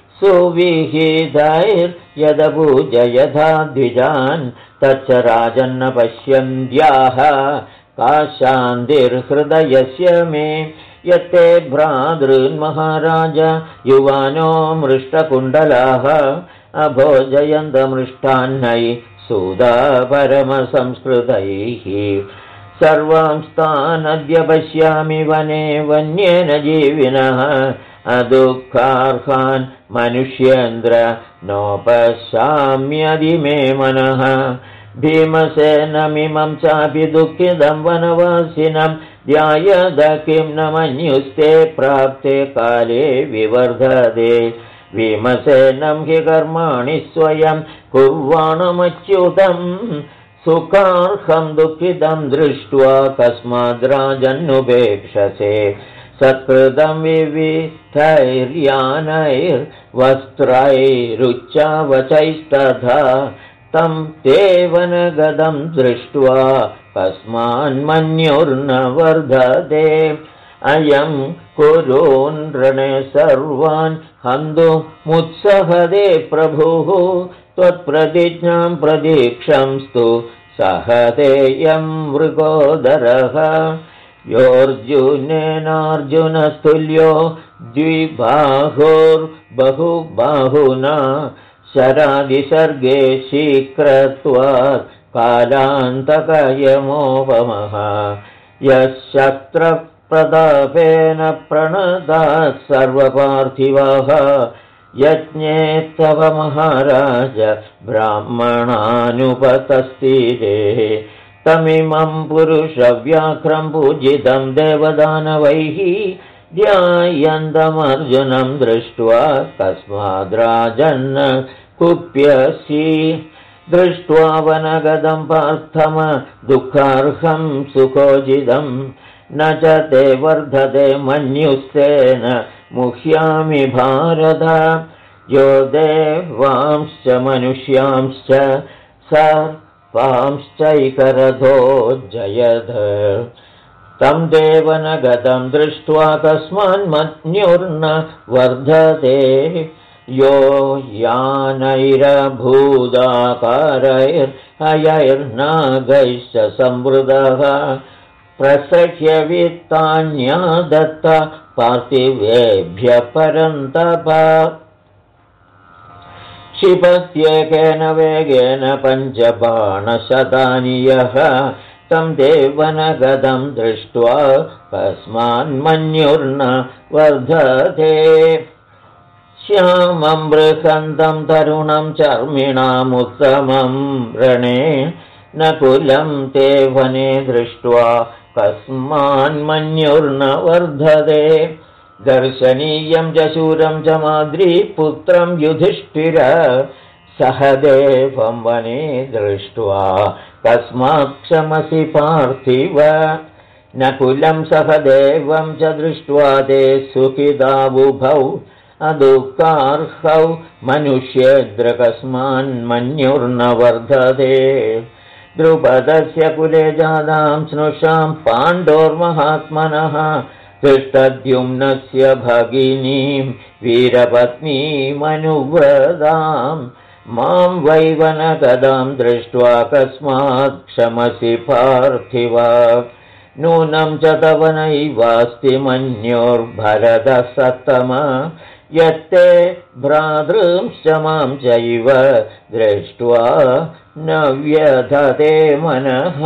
S1: सुविहितैर्यदपूजयथा द्विजान् तच्च राजन्न पश्यन्त्याः का शान्तिर्हृदयस्य मे यत्ते भ्रातॄन्महाराज युवानो मृष्टकुण्डलाः अभोजयन्तमृष्टान्नैः सुधा परमसंस्कृतैः सर्वांस्तानद्य पश्यामि वने वन्येन जीविनः अदुःखार्हान् मनुष्येन्द्र नोपश्याम्यदि मे मनः भीमसेनमिमं चापि दुःखितं वनवासिनं ध्यायद किं न मन्युस्ते प्राप्ते काले विवर्धते भीमसेनं हि कर्माणि स्वयं कुर्वाणमच्युतं सुखार्हं दुःखितं दृष्ट्वा कस्माद्राजन्नुपेक्षसे सत्कृतं विविधैर्यानैर्वस्त्रैरुच्चावचैस्तथा तं ते वनगदं दृष्ट्वा कस्मान्मन्युर्न वर्धते अयं कुरून् रणे सर्वान् हन्तुमुत्सहदे प्रभुः त्वत्प्रतिज्ञां प्रतीक्षंस्तु सहतेयं मृगोदरः योऽर्जुनेनार्जुनस्तुल्यो द्विबाहुर्बहुबाहुना शरादिसर्गे शीघ्रत्वात् कालान्तकयमोपमः यः शस्त्रप्रतापेन प्रणताः सर्वपार्थिवाः यज्ञे तव महाराज ब्राह्मणानुपतस्थिते तमिमं पुरुषव्याघ्रं पूजितं देवदानवैः ध्यायन्तमर्जुनं दृष्ट्वा कस्माद्राजन्न कुप्यसि दृष्ट्वा वनगदं पार्थम दुःखार्हं सुखोजितं न च ते वर्धते मन्युस्तेन मुह्यामि भारत यो देवांश्च मनुष्यांश्च सर्पांश्चैकरथो जयध तं देवनगतं दृष्ट्वा कस्मान्मन्युर्न वर्धते यो यानैरभूदाकारैर्हयैर्नागैश्च संवृतः प्रसह्य वित्तान्या दत्त पार्थिवेभ्यः परन्तप क्षिपत्येकेन वेगेन पञ्चबाणशतानि यः तं देवनगतं दृष्ट्वा कस्मान्मन्युर्न वर्धते श्यामं बृहन्तं तरुणं चर्मिणामुत्तमं रणे नकुलं ते वने दृष्ट्वा कस्मान्मन्युर्न वर्धते दर्शनीयं च शूरं च माद्रीपुत्रं युधिष्ठिर सहदेवं वने दृष्ट्वा कस्माक्षमसि पार्थिव नकुलं सहदेवं च दृष्ट्वा ते सुखिदावुभौ अदुःखार्हौ मनुष्येन्द्र कस्मान्मन्युर्न वर्धते द्रुपदस्य कुले जातां स्नुषां पाण्डोर्महात्मनः धृष्टद्युम्नस्य भगिनीं वीरपत्नीमनुव्रतां मां वैवनगदां दृष्ट्वा कस्मात् क्षमसि पार्थिव नूनं च तव नैवास्ति मन्योर्भरतः सत्तम यत्ते भ्रातृंश्च मां चैव दृष्ट्वा न व्यधते मनः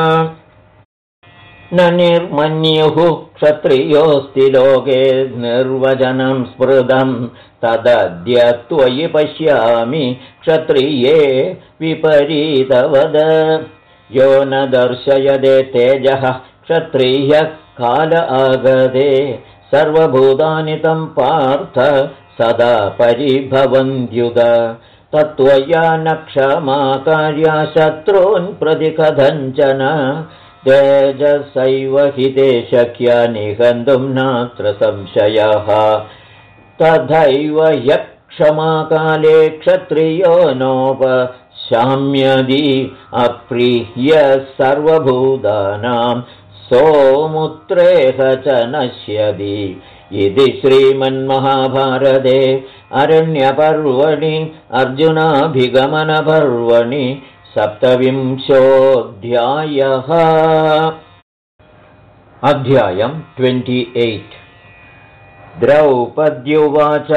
S1: न निर्मन्युः क्षत्रियोऽस्ति लोके निर्वचनं स्मृतं तदद्य त्वयि पश्यामि क्षत्रिये विपरीतवद यो न दर्शयदे तेजः क्षत्रियः काल आगते सर्वभूतानि तं पार्थ सदा परिभवन्त्युत तत्त्वया न क्षमा कार्या शत्रून् प्रति कथञ्चन तेजसैव हि ते शक्या निहन्तुं नात्र संशयः तथैव ह्यः क्षमाकाले क्षत्रियो नोपशाम्यदि अप्रियः सर्वभूतानां सोमुत्रेह च नश्यति इति श्रीमन्महाभारते अरण्यपर्वणि अर्जुनाभिगमनपर्वणि 27 अध्यायम् 28 द्रौपद्युवाच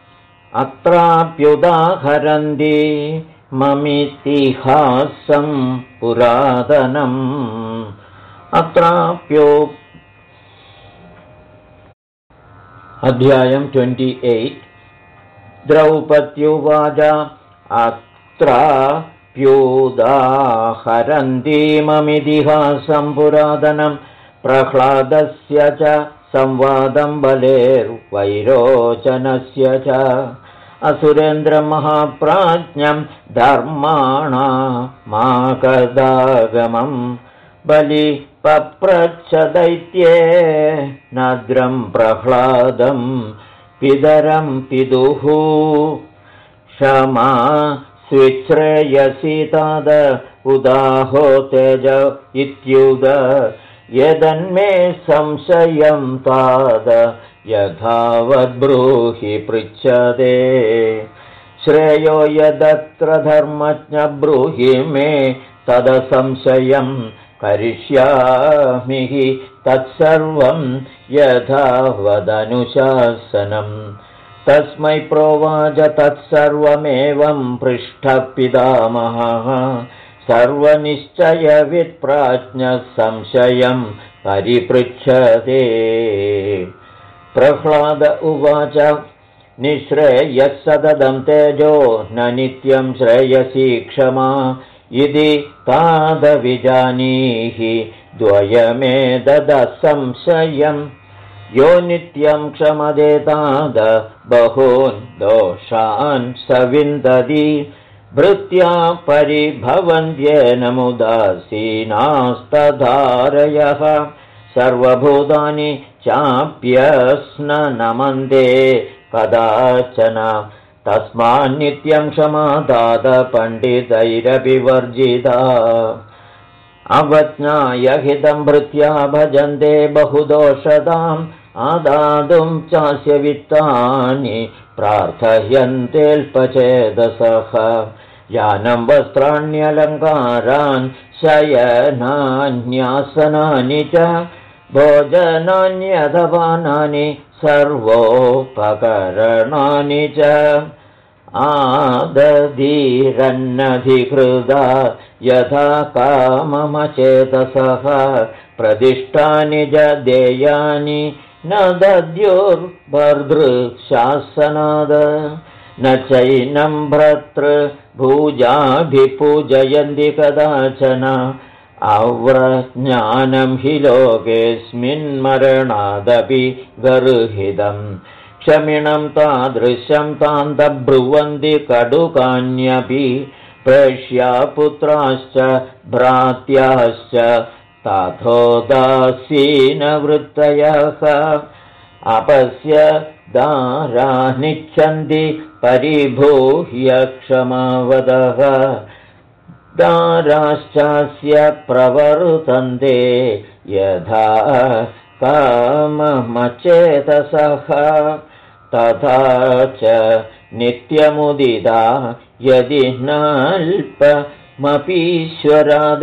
S1: अत्राप्युदाहरन्ति ममितिहासं पुरातनम् अध्यायम् 28 द्रौपद्युवाच अत्राप्युदाहरन्तीममितिहासं पुरातनं प्रह्लादस्य च संवादं बलेर्वैरोचनस्य च असुरेन्द्रमहाप्राज्ञं धर्माणामाकदागमं बलि पप्रच्छ दैत्ये नद्रं प्रह्लादं पितरं पितुः क्षमा स्विच्छ्रेयसि ताद उदाहो तेज इत्युद यदन्मे संशयं ताद यथावद्ब्रूहि पृच्छते श्रेयो यदत्र धर्मज्ञ ब्रूहि मे तदसंशयं करिष्यामि हि तत्सर्वं यथावदनुशासनम् तस्मै प्रोवाच तत्सर्वमेवं पृष्ठः पितामहः सर्वनिश्चयवित्प्राज्ञः संशयं परिपृच्छते प्रह्लाद उवाच निःश्रेयः सततं तेजो न नित्यं श्रेयसी क्षमा इति तादविजानीहि द्वयमेतदसंशयम् यो नित्यं क्षमदे ताद बहून् दोषान् स विन्दति भृत्या परिभवन्त्येन मुदासीनास्तधारयः सर्वभूतानि चाप्यस्न नमन्ते कदाचन तस्मान्नित्यं क्षमा ताद पण्डितैरपि वर्जिता अवज्ञाय हितं भृत्या भजन्ते बहुदोषताम् आदातुं चास्य वित्तानि प्रार्थयन्तेऽल्पचेतसः यानं वस्त्राण्यलङ्कारान् शयनान्यासनानि च भोजनान्यथपानानि सर्वोपकरणानि च आदधीरन्नधिकृता यथा काममचेतसः प्रतिष्ठानि च देयानि न दद्युर्भर्तृशासनाद न चैनं भर्तृभुजाभिपूजयन्ति कदाचन अव्रज्ञानं हि लोकेऽस्मिन्मरणादपि गर्हितम् क्षमिणं तादृशं तान्तब्रुवन्ति कटुकान्यपि प्रेष्यापुत्राश्च भ्रात्याश्च तथोदासीनवृत्तयः अपस्य दारानिच्छन्ति परिभूह्य क्षमावदः दाराश्चास्य प्रवर्तन्ते यथा काममचेतसः तथा च नित्यमुदिता यदि नाल्पमपीश्वराद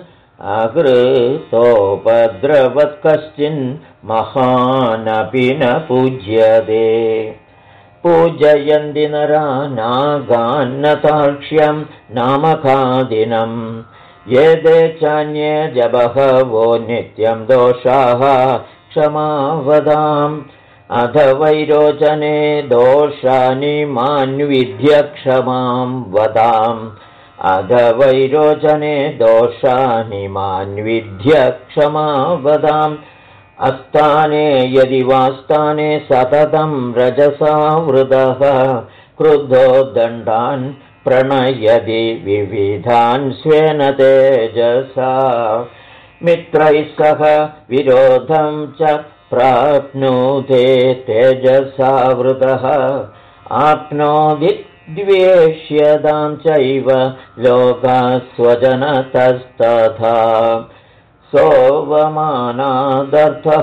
S1: अकृतोपद्रवत् कश्चिन् महानपि न पूज्यते पूजयन्ति नरा नागान्नताक्ष्यं नामखादिनं ये ते चान्ये जबहवो नित्यं दोषाः क्षमावदाम् अथ वैरोचने दोषानि मान्विध्य क्षमां वदाम् अध वैरोचने दोषानि मान्विध्य क्षमावदाम् अस्ताने यदि वास्ताने सततं रजसावृतः क्रुद्धो दण्डान् प्रणयति विविधान् स्वेन तेजसा मित्रैः सह विरोधं च प्राप्नोते तेजसावृतः आप्नोति द्वेष्यतां चैव लोकास्वजनतस्तथा सोवमानादर्थः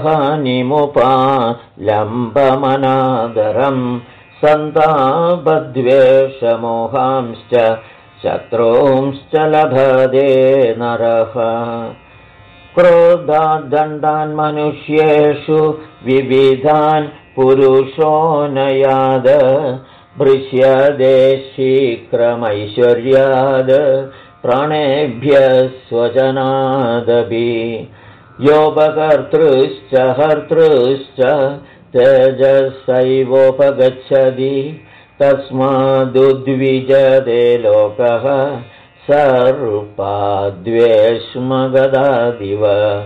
S1: निमुपालम्बमनादरं सन्तापद्वेषमोहांश्च शत्रूंश्च लभते नरः क्रोधाद्दण्डान् मनुष्येषु विविधान् पुरुषो नयाद भृश्यते शीघ्रमैश्वर्याद प्राणेभ्यः स्वजनादपि योपकर्तृश्च हर्तृश्च तेजसैवोपगच्छति तस्मादुद्विजते लोकः सर्पाद्वेष्मगदादिव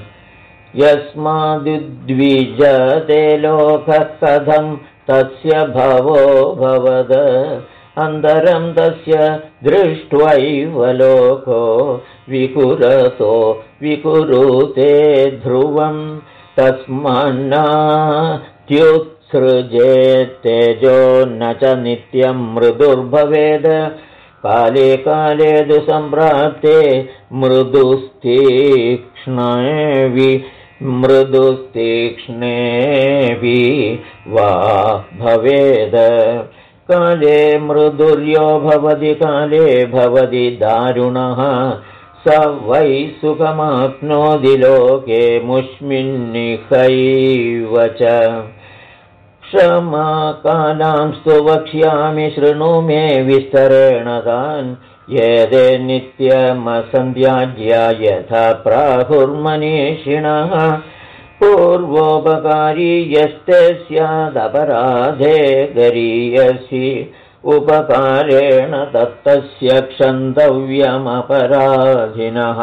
S1: यस्मादुद्विजते लोकः कथं तस्य भवो भवद अन्तरं तस्य दृष्ट्वैव लोको विकुरतो विकुरुते ध्रुवं तस्मान्नात्युत्सृजेत् तेजो न च नित्यं मृदुर्भवेद काले काले तु सम्प्राप्ते मृदुस्तीक्ष्णेऽपि वा भवेद काले मृदुर्यो भवति काले भवति दारुणः स वै सुखमाप्नोति लोके मुष्मिन्निहैव च क्षमाकालांस्तु वक्ष्यामि शृणु मे विस्तरेण तान् एते नित्यमसन्त्याज्या यथा प्राहुर्मनीषिणः पूर्वोपकारी यस्ते स्यादपराधे गरीयसि उपकारेण तत्तस्य क्षन्तव्यमपराधिनः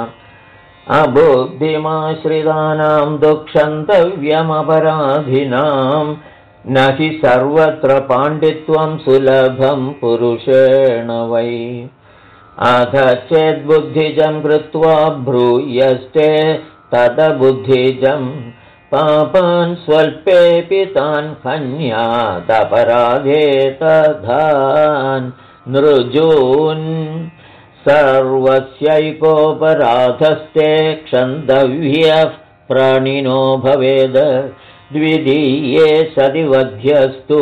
S1: अबुद्धिमाश्रितानां दुःक्षन्तव्यमपराधिनां न हि सर्वत्र पाण्डित्वं सुलभं पुरुषेण वै अथ चेद्बुद्धिजं कृत्वा भ्रूयस्ते तदबुद्धिजं पापान् स्वल्पेऽपि तान् हन्यादपराधे तथान् नृजून् सर्वस्यैकोपराधस्ते क्षन्तव्यः प्राणिनो भवेद द्वितीये सति वध्यस्तु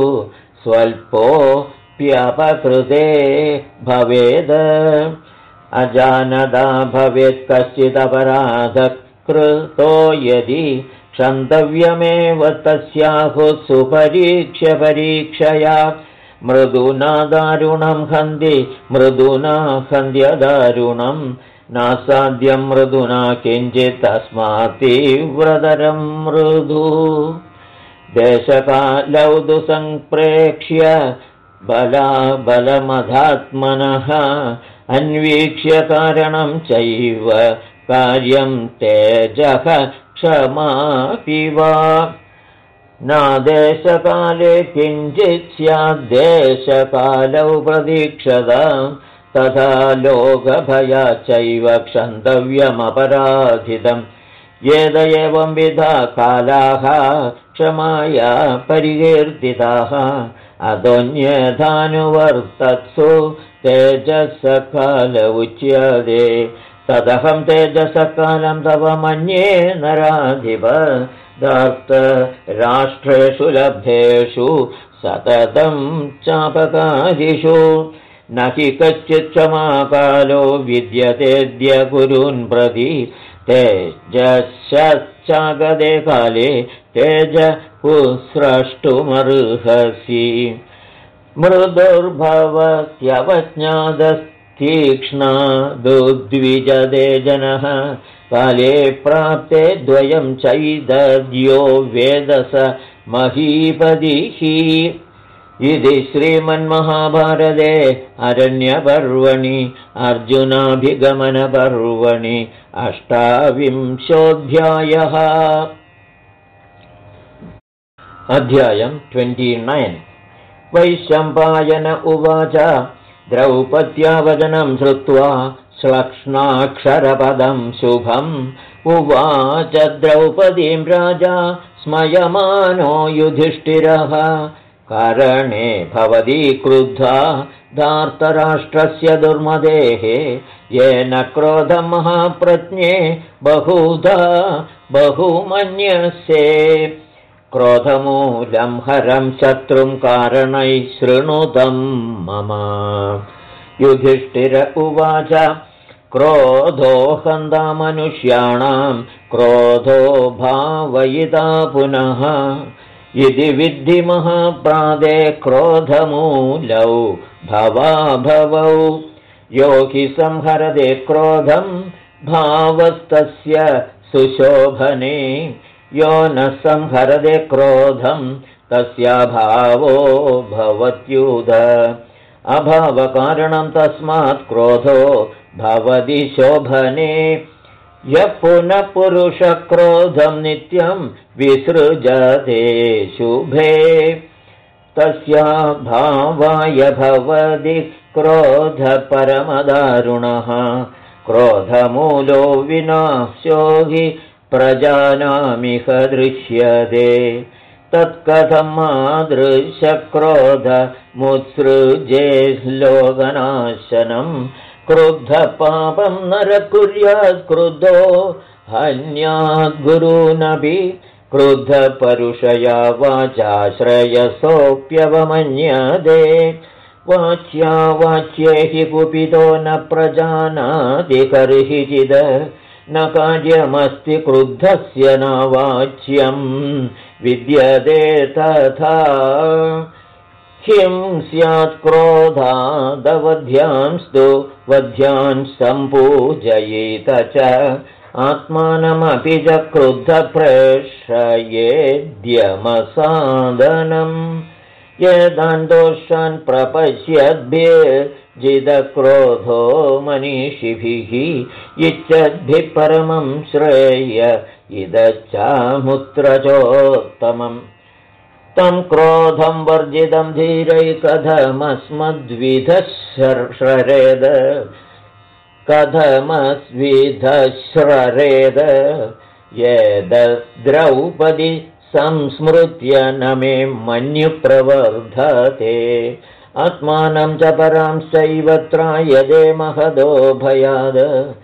S1: स्वल्पोऽप्यपकृते भवेद अजानदा भवेत् कश्चिदपराधः कृतो यदि क्षन्तव्यमेव तस्याहुः सुपरीक्ष्य परीक्षया मृदुना दारुणं हन्ति मृदुना हन्त्यदारुणं नासाध्यं मृदुना किञ्चित् तस्मात् तीव्रतरं मृदु देशकालौ तु सम्प्रेक्ष्य बलमधात्मनः अन्वीक्ष्य कारणं चैव कार्यं तेजः क्षमापि वा नादेशकाले किञ्चित् स्याद्देशकालौ प्रतीक्षता तथा लोकभयाच्चैव क्षन्तव्यमपराधितम् येद एवंविधा कालाः क्षमाया परिकीर्तिताः अदोन्यथानुवर्तत्सु तेजसकाल उच्यते तदहं तेजसकालं तव मन्ये नराधिप राष्ट्रेषु लब्धेषु सततं चापकादिषु न हि कश्चित् क्षमाकालो विद्यतेऽद्य गुरून् प्रति तेजश्चागदे काले तेजपुस्रष्टुमर्हसि मृदुर्भवत्यवज्ञादस्तीक्ष्णा दुद्विजदे जनः काले प्राप्ते द्वयं चैदद्यो वेदस महीपतिः इति श्रीमन्महाभारते अरण्यपर्वणि अर्जुनाभिगमनपर्वणि 28 अध्यायम् 29 वैशम्पायन उवाच द्रौपद्या वदनं श्रुत्वा श्लक्ष्णाक्षरपदं शुभम् उवाच द्रौपदीं राजा स्मयमानो युधिष्ठिरः कारणे भवती क्रुद्धा धार्तराष्ट्रस्य दुर्मदेः येन क्रोधं महाप्रज्ञे बहुधा बहुमन्यसे क्रोधमूलं हरं शत्रुं कारणैः शृणुतं मम युधिष्ठिर उवाच क्रोधो हन्ता मनुष्याणां क्रोधो भावयिता पुनः इति विद्धि महाप्रादे क्रोधमूलौ भवाभवौ यो हि संहरते क्रोधं भावस्तस्य सुशोभने यो न संहरते क्रोधं तस्याभावो भवत्युद अभावकारणं तस्मात् क्रोधो भवति शोभने यः पुनः पुरुषक्रोधं नित्यं विसृजते शुभे तस्याभावाय भवति क्रोधपरमदारुणः क्रोधमूलो विनाशो हि प्रजानामिह दृश्यते तत्कथं मादृशक्रोधमुत्सृजे लोकनाशनम् क्रुद्धपापं नर कुर्यात् क्रुद्धो हन्याद्गुरूनपि क्रुद्धपरुषया वाचा श्रेयसोऽप्यवमन्यते वाच्या वाच्ये हि कुपितो न प्रजानाति कर्हिचिद न कार्यमस्ति क्रुद्धस्य न वाच्यं विद्यते तथा किं स्यात् क्रोधादवध्यांस्तु वध्यान् सम्पूजयेत च आत्मानमपि च क्रुद्धप्रेषयेद्यमसादनम् यदान् दोषान् प्रपश्यद्भिर्जितक्रोधो मनीषिभिः इच्छद्भिः परमं श्रेय इदच्चामुत्रचोत्तमम् तं क्रोधं वर्जितं धीरै कथमस्विधश्ररेद यद्द्रौपदी संस्मृत्य न मे मन्युप्रवर्धते आत्मानं च परां सैव त्रायते महदो भयाद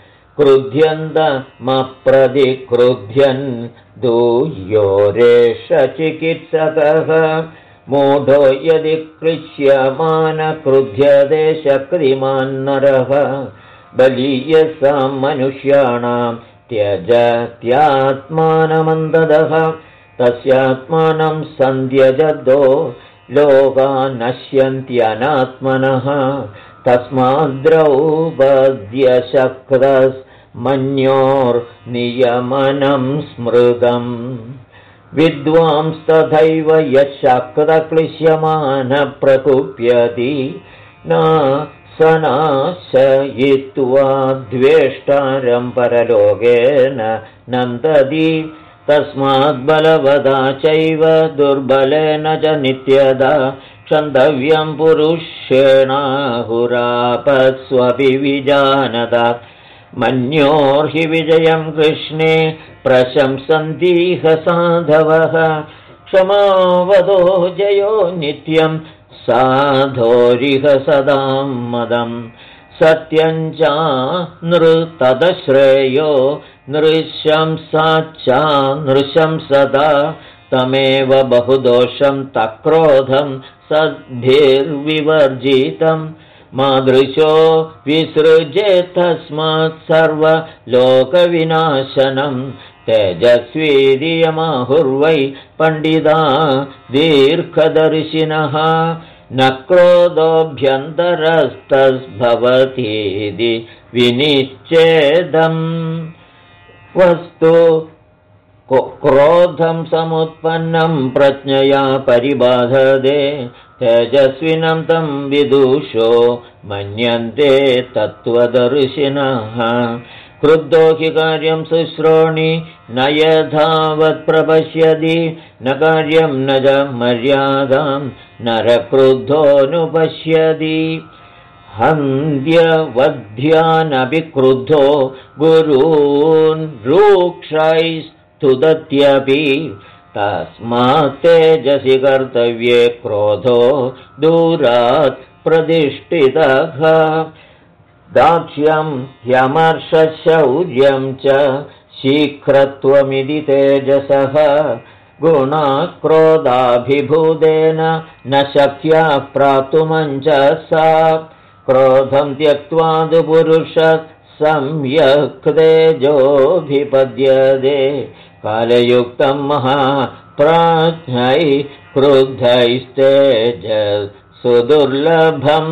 S1: क्रुध्यन्तमप्रतिक्रुध्यन् दूयोरेष चिकित्सकः मूढो यदि क्लिश्यमान क्रुध्यते शक्तिमान्नरः बलीयसां मनुष्याणां त्यजत्यात्मानमन्तदः तस्यात्मानं सन्त्यजतो लोका नश्यन्त्यनात्मनः तस्माद्द्रौपद्यशक्तस्मन्योर्नियमनं स्मृतम् विद्वांस्तथैव यशक्तक्लिश्यमानप्रकुप्यति न स नाशयित्वा द्वेष्टारं परलोकेन नन्दति तस्माद्बलवदा चैव दुर्बलेन च नित्यदा क्षन्तव्यं पुरुषेणाहुरापत्स्वपि विजानत मन्योर्हि विजयं कृष्णे प्रशंसन्तीह साधवः क्षमावदो जयो नित्यं साधोरिह सदा मदम् सत्यं च नृतदश्रेयो नृशंसाच्च नृशंसदा तमेव बहुदोषं तक्रोधं सद्भिर्विवर्जितं मादृशो विसृजे तस्मात् सर्वलोकविनाशनं तेजस्वीरियमाहुर्वै पण्डिता दीर्घदर्शिनः न क्रोधोऽभ्यन्तरस्तद्भवतीति विनिश्चेदम् वस्तु क्रोधं समुत्पन्नं प्रज्ञया परिबाधते तेजस्विनं तं विदुषो मन्यन्ते तत्त्वदर्शिनः क्रुद्धो हि कार्यं शुश्रोणि न यथावत् प्रपश्यति न कार्यं न च मर्यादां नरक्रुद्धोऽनुपश्यति हन्त्यवध्यानपि क्रुद्धो गुरून् रूक्षैस्तुदत्यपि तस्मात् तेजसि कर्तव्ये क्रोधो दूरात् प्रतिष्ठितः दाक्ष्यं ह्यमर्षशौर्यं च शीघ्रत्वमिति तेजसः गुणाक्रोधाभिभूतेन न शक्या प्राप्तुमञ्जसा क्रोधं त्यक्त्वा तु पुरुषः सम्यक् तेजोऽभिपद्यते कालयुक्तं महाप्राज्ञैः क्रुद्धैस्तेजसुदुर्लभम्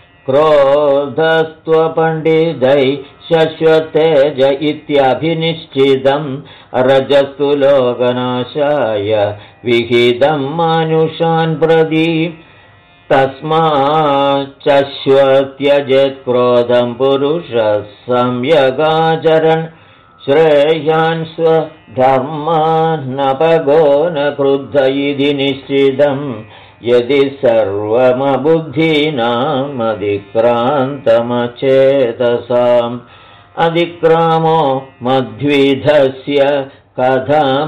S1: क्रोधस्त्वपण्डितैः शश्वतेज इत्यभिनिश्चितं रजस्तु लोकनाशाय विहितं मानुषान् प्रति तस्माच्चश्वत्यजेत् क्रोधं पुरुषः सम्यगाचरन् श्रेयान् स्वधर्मान्नपगो न क्रुद्ध इति निश्चितम् यदि सर्वमबुद्धीनामधिक्रान्तमचेतसाम् अधिक्रामो मद्विधस्य कथं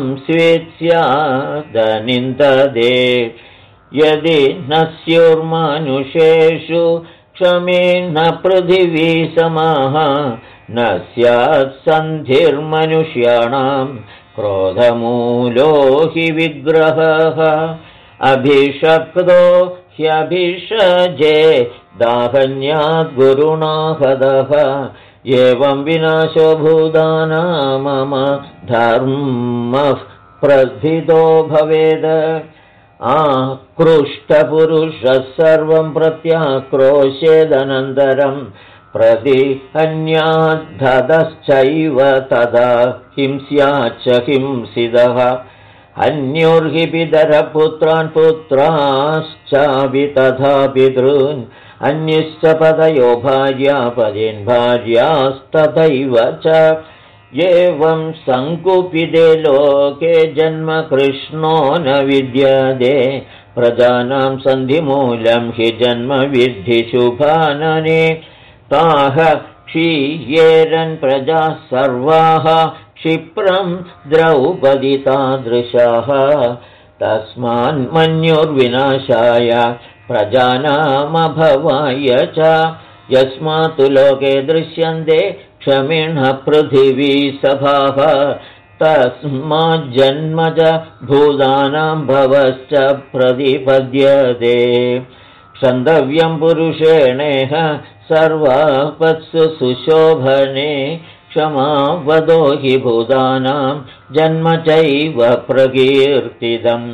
S1: स्वेत्स्यादनिन्ददे यदि न स्युर्मनुषेषु क्षमेन पृथिवी समाः न स्यात् सन्धिर्मनुष्याणां क्रोधमूलो हि विग्रहः अभिषक्तो ह्यभिषजे दाहन्याद् गुरुणा हतः एवं विनाशो भूतानां मम धर्मः प्रथितो भवेद आकृष्टपुरुषः सर्वं प्रत्याक्रोशेदनन्तरं प्रतिहन्याद्धतश्चैव तदा हिंस्याच्च हिंसितः अन्योर्हि पितरपुत्रान् पुत्राश्चापि तथा पितॄन् अन्यश्च पदयो भार्यापदीन् भार्यास्तथैव च एवं सङ्कुपिते लोके जन्म कृष्णो न विद्यते प्रजानां सन्धिमूलं हि जन्म विद्धि शुभानने ताः क्षीयेरन् प्रजाः सर्वाः क्षिप्रं द्रौपदी तादृशाः तस्मान्मन्युर्विनाशाय प्रजानामभवाय च यस्मात् लोके दृश्यन्ते क्षमिणः पृथिवी सभाः तस्माज्जन्म च भूतानां भवश्च प्रतिपद्यते क्षन्तव्यं पुरुषेणेह सर्वापत्सु सुशोभने क्षमावदो हि भूतानां जन्म चैव प्रकीर्तितम्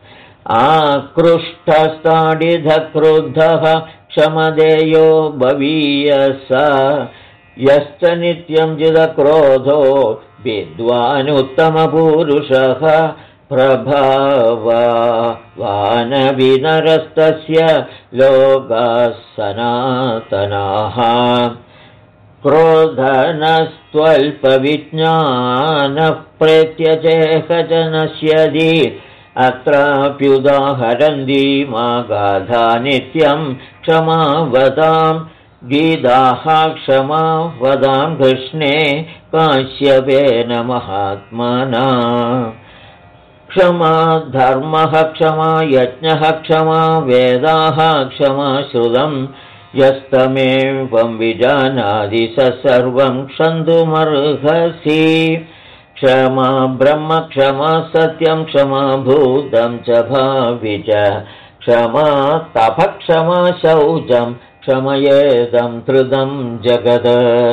S1: आकृष्टस्ताडिधक्रुद्धः क्षमदेयो भवीयसा यश्च नित्यं जितक्रोधो विद्वानुत्तमपुरुषः प्रभावानविनरस्तस्य लोकाः सनातनाः क्रोधनस्त्वल्पविज्ञानः प्रेत्यचेह च नश्यति अत्राप्युदाहरन्ति मा गाधा नित्यं क्षमावतां गीताः क्षमावतां कृष्णे काश्यपेन महात्मना क्षमा धर्मः क्षमा यज्ञः क्षमा वेदाः क्षमा श्रुतम् यस्तमेवं विजानाति स सर्वं क्षन्तुमर्हसि क्षमा ब्रह्म क्षमा सत्यं क्षमा भूतं च भावि च क्षमा तपः क्षमा शौचं क्षमयेदं त्रिदं जगद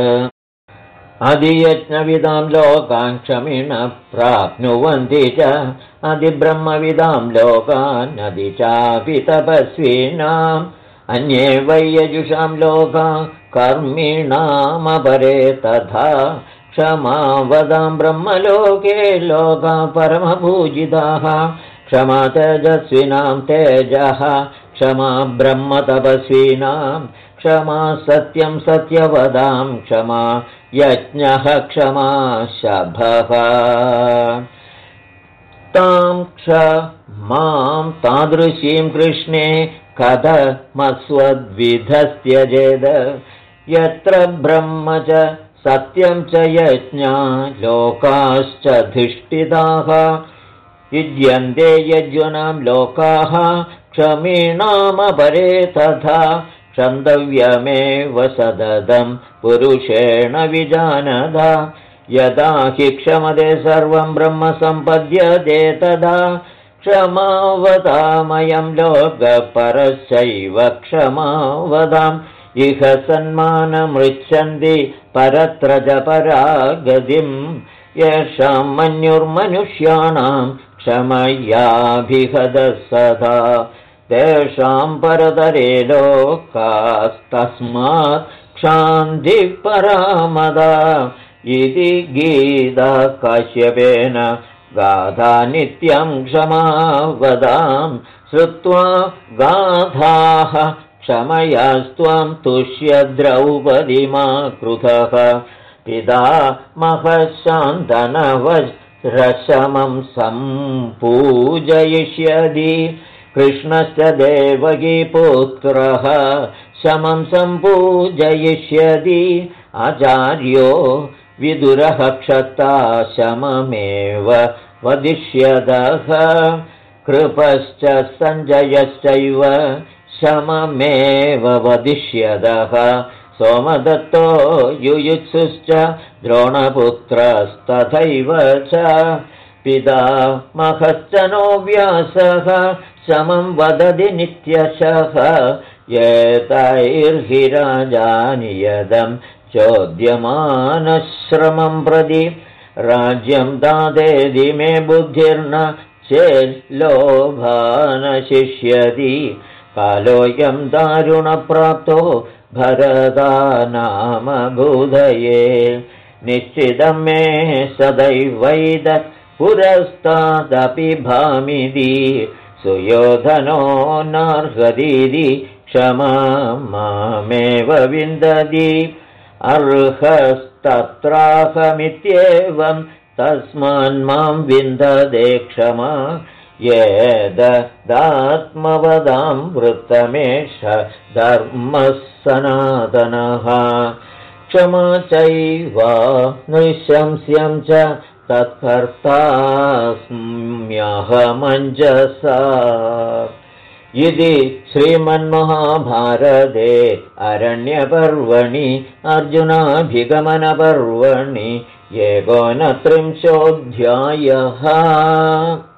S1: अधियज्ञविदां लोकान् क्षमिणः प्राप्नुवन्ति च अधिब्रह्मविदां लोकान् अधि चापि तपस्विनाम् अन्ये वै यजुषां लोका कर्मिणामपरे तथा क्षमावदां ब्रह्मलोके लोका परमपूजिताः क्षमा तेजस्विनां तेजः क्षमा ब्रह्मतपस्विनां क्षमा सत्यं सत्यवदां क्षमा यज्ञः क्षमा शभः तां क्षमां तादृशीं कृष्णे कथमस्वद्विधस्त्यजेद यत्र ब्रह्म च सत्यं च यज्ञा लोकाश्च धिष्ठिताः युज्यन्ते यज्ञानां लोकाः क्षमीणामपरे तथा क्षन्तव्यमेव सततं पुरुषेण विजानदा यदा हि क्षमते सर्वं ब्रह्म सम्पद्यते तदा क्षमावदामयं लोकपरश्चैव क्षमावदाम् इह सन्मानमृच्छन्ति परत्र च परागतिम् येषां मन्युर्मनुष्याणां क्षमयाभिहदः सदा तेषां परतरे लोकास्तस्मात् क्षान्तिः परामदा इति गीता काश्यपेन गाथा नित्यं क्षमावदां श्रुत्वा गाथाः क्षमयास्त्वं तुष्य द्रौपदीमा कृतः पिता महशान्तनवरशमं सम्पूजयिष्यति कृष्णश्च देवकी पुत्रः शमं सम्पूजयिष्यति आचार्यो विदुरः क्षत्ता शममेव वदिष्यतः कृपश्च सञ्जयश्चैव शममेव वदिष्यतः सोमदत्तो युयुत्सुश्च द्रोणपुत्रस्तथैव च पितामहश्च नो व्यासः शमं वदति नित्यशः एतैर्हि राजानि यदं चोद्यमानश्रमं प्रति राज्यं दादेति मे बुद्धिर्न चेल्लोभानशिष्यति कालोऽयं दारुणप्राप्तो भरतानामबुधये निश्चितं मे सदैवैद पुरस्तादपि भामिति सुयोधनो नार्हतीति क्षमा मामेव विन्दति अर्हस्तत्राहमित्येवं तस्मान्मां विन्दते क्षमा येददात्मवदां वृत्तमेष धर्मः सनातनः क्षमा चैव नृशंस्यं च तत्कर्तास्म्यहमञ्जसा इति श्रीमन्महाभारते अरण्यपर्वणि अर्जुनाभिगमनपर्वणि 19 अध्यायः।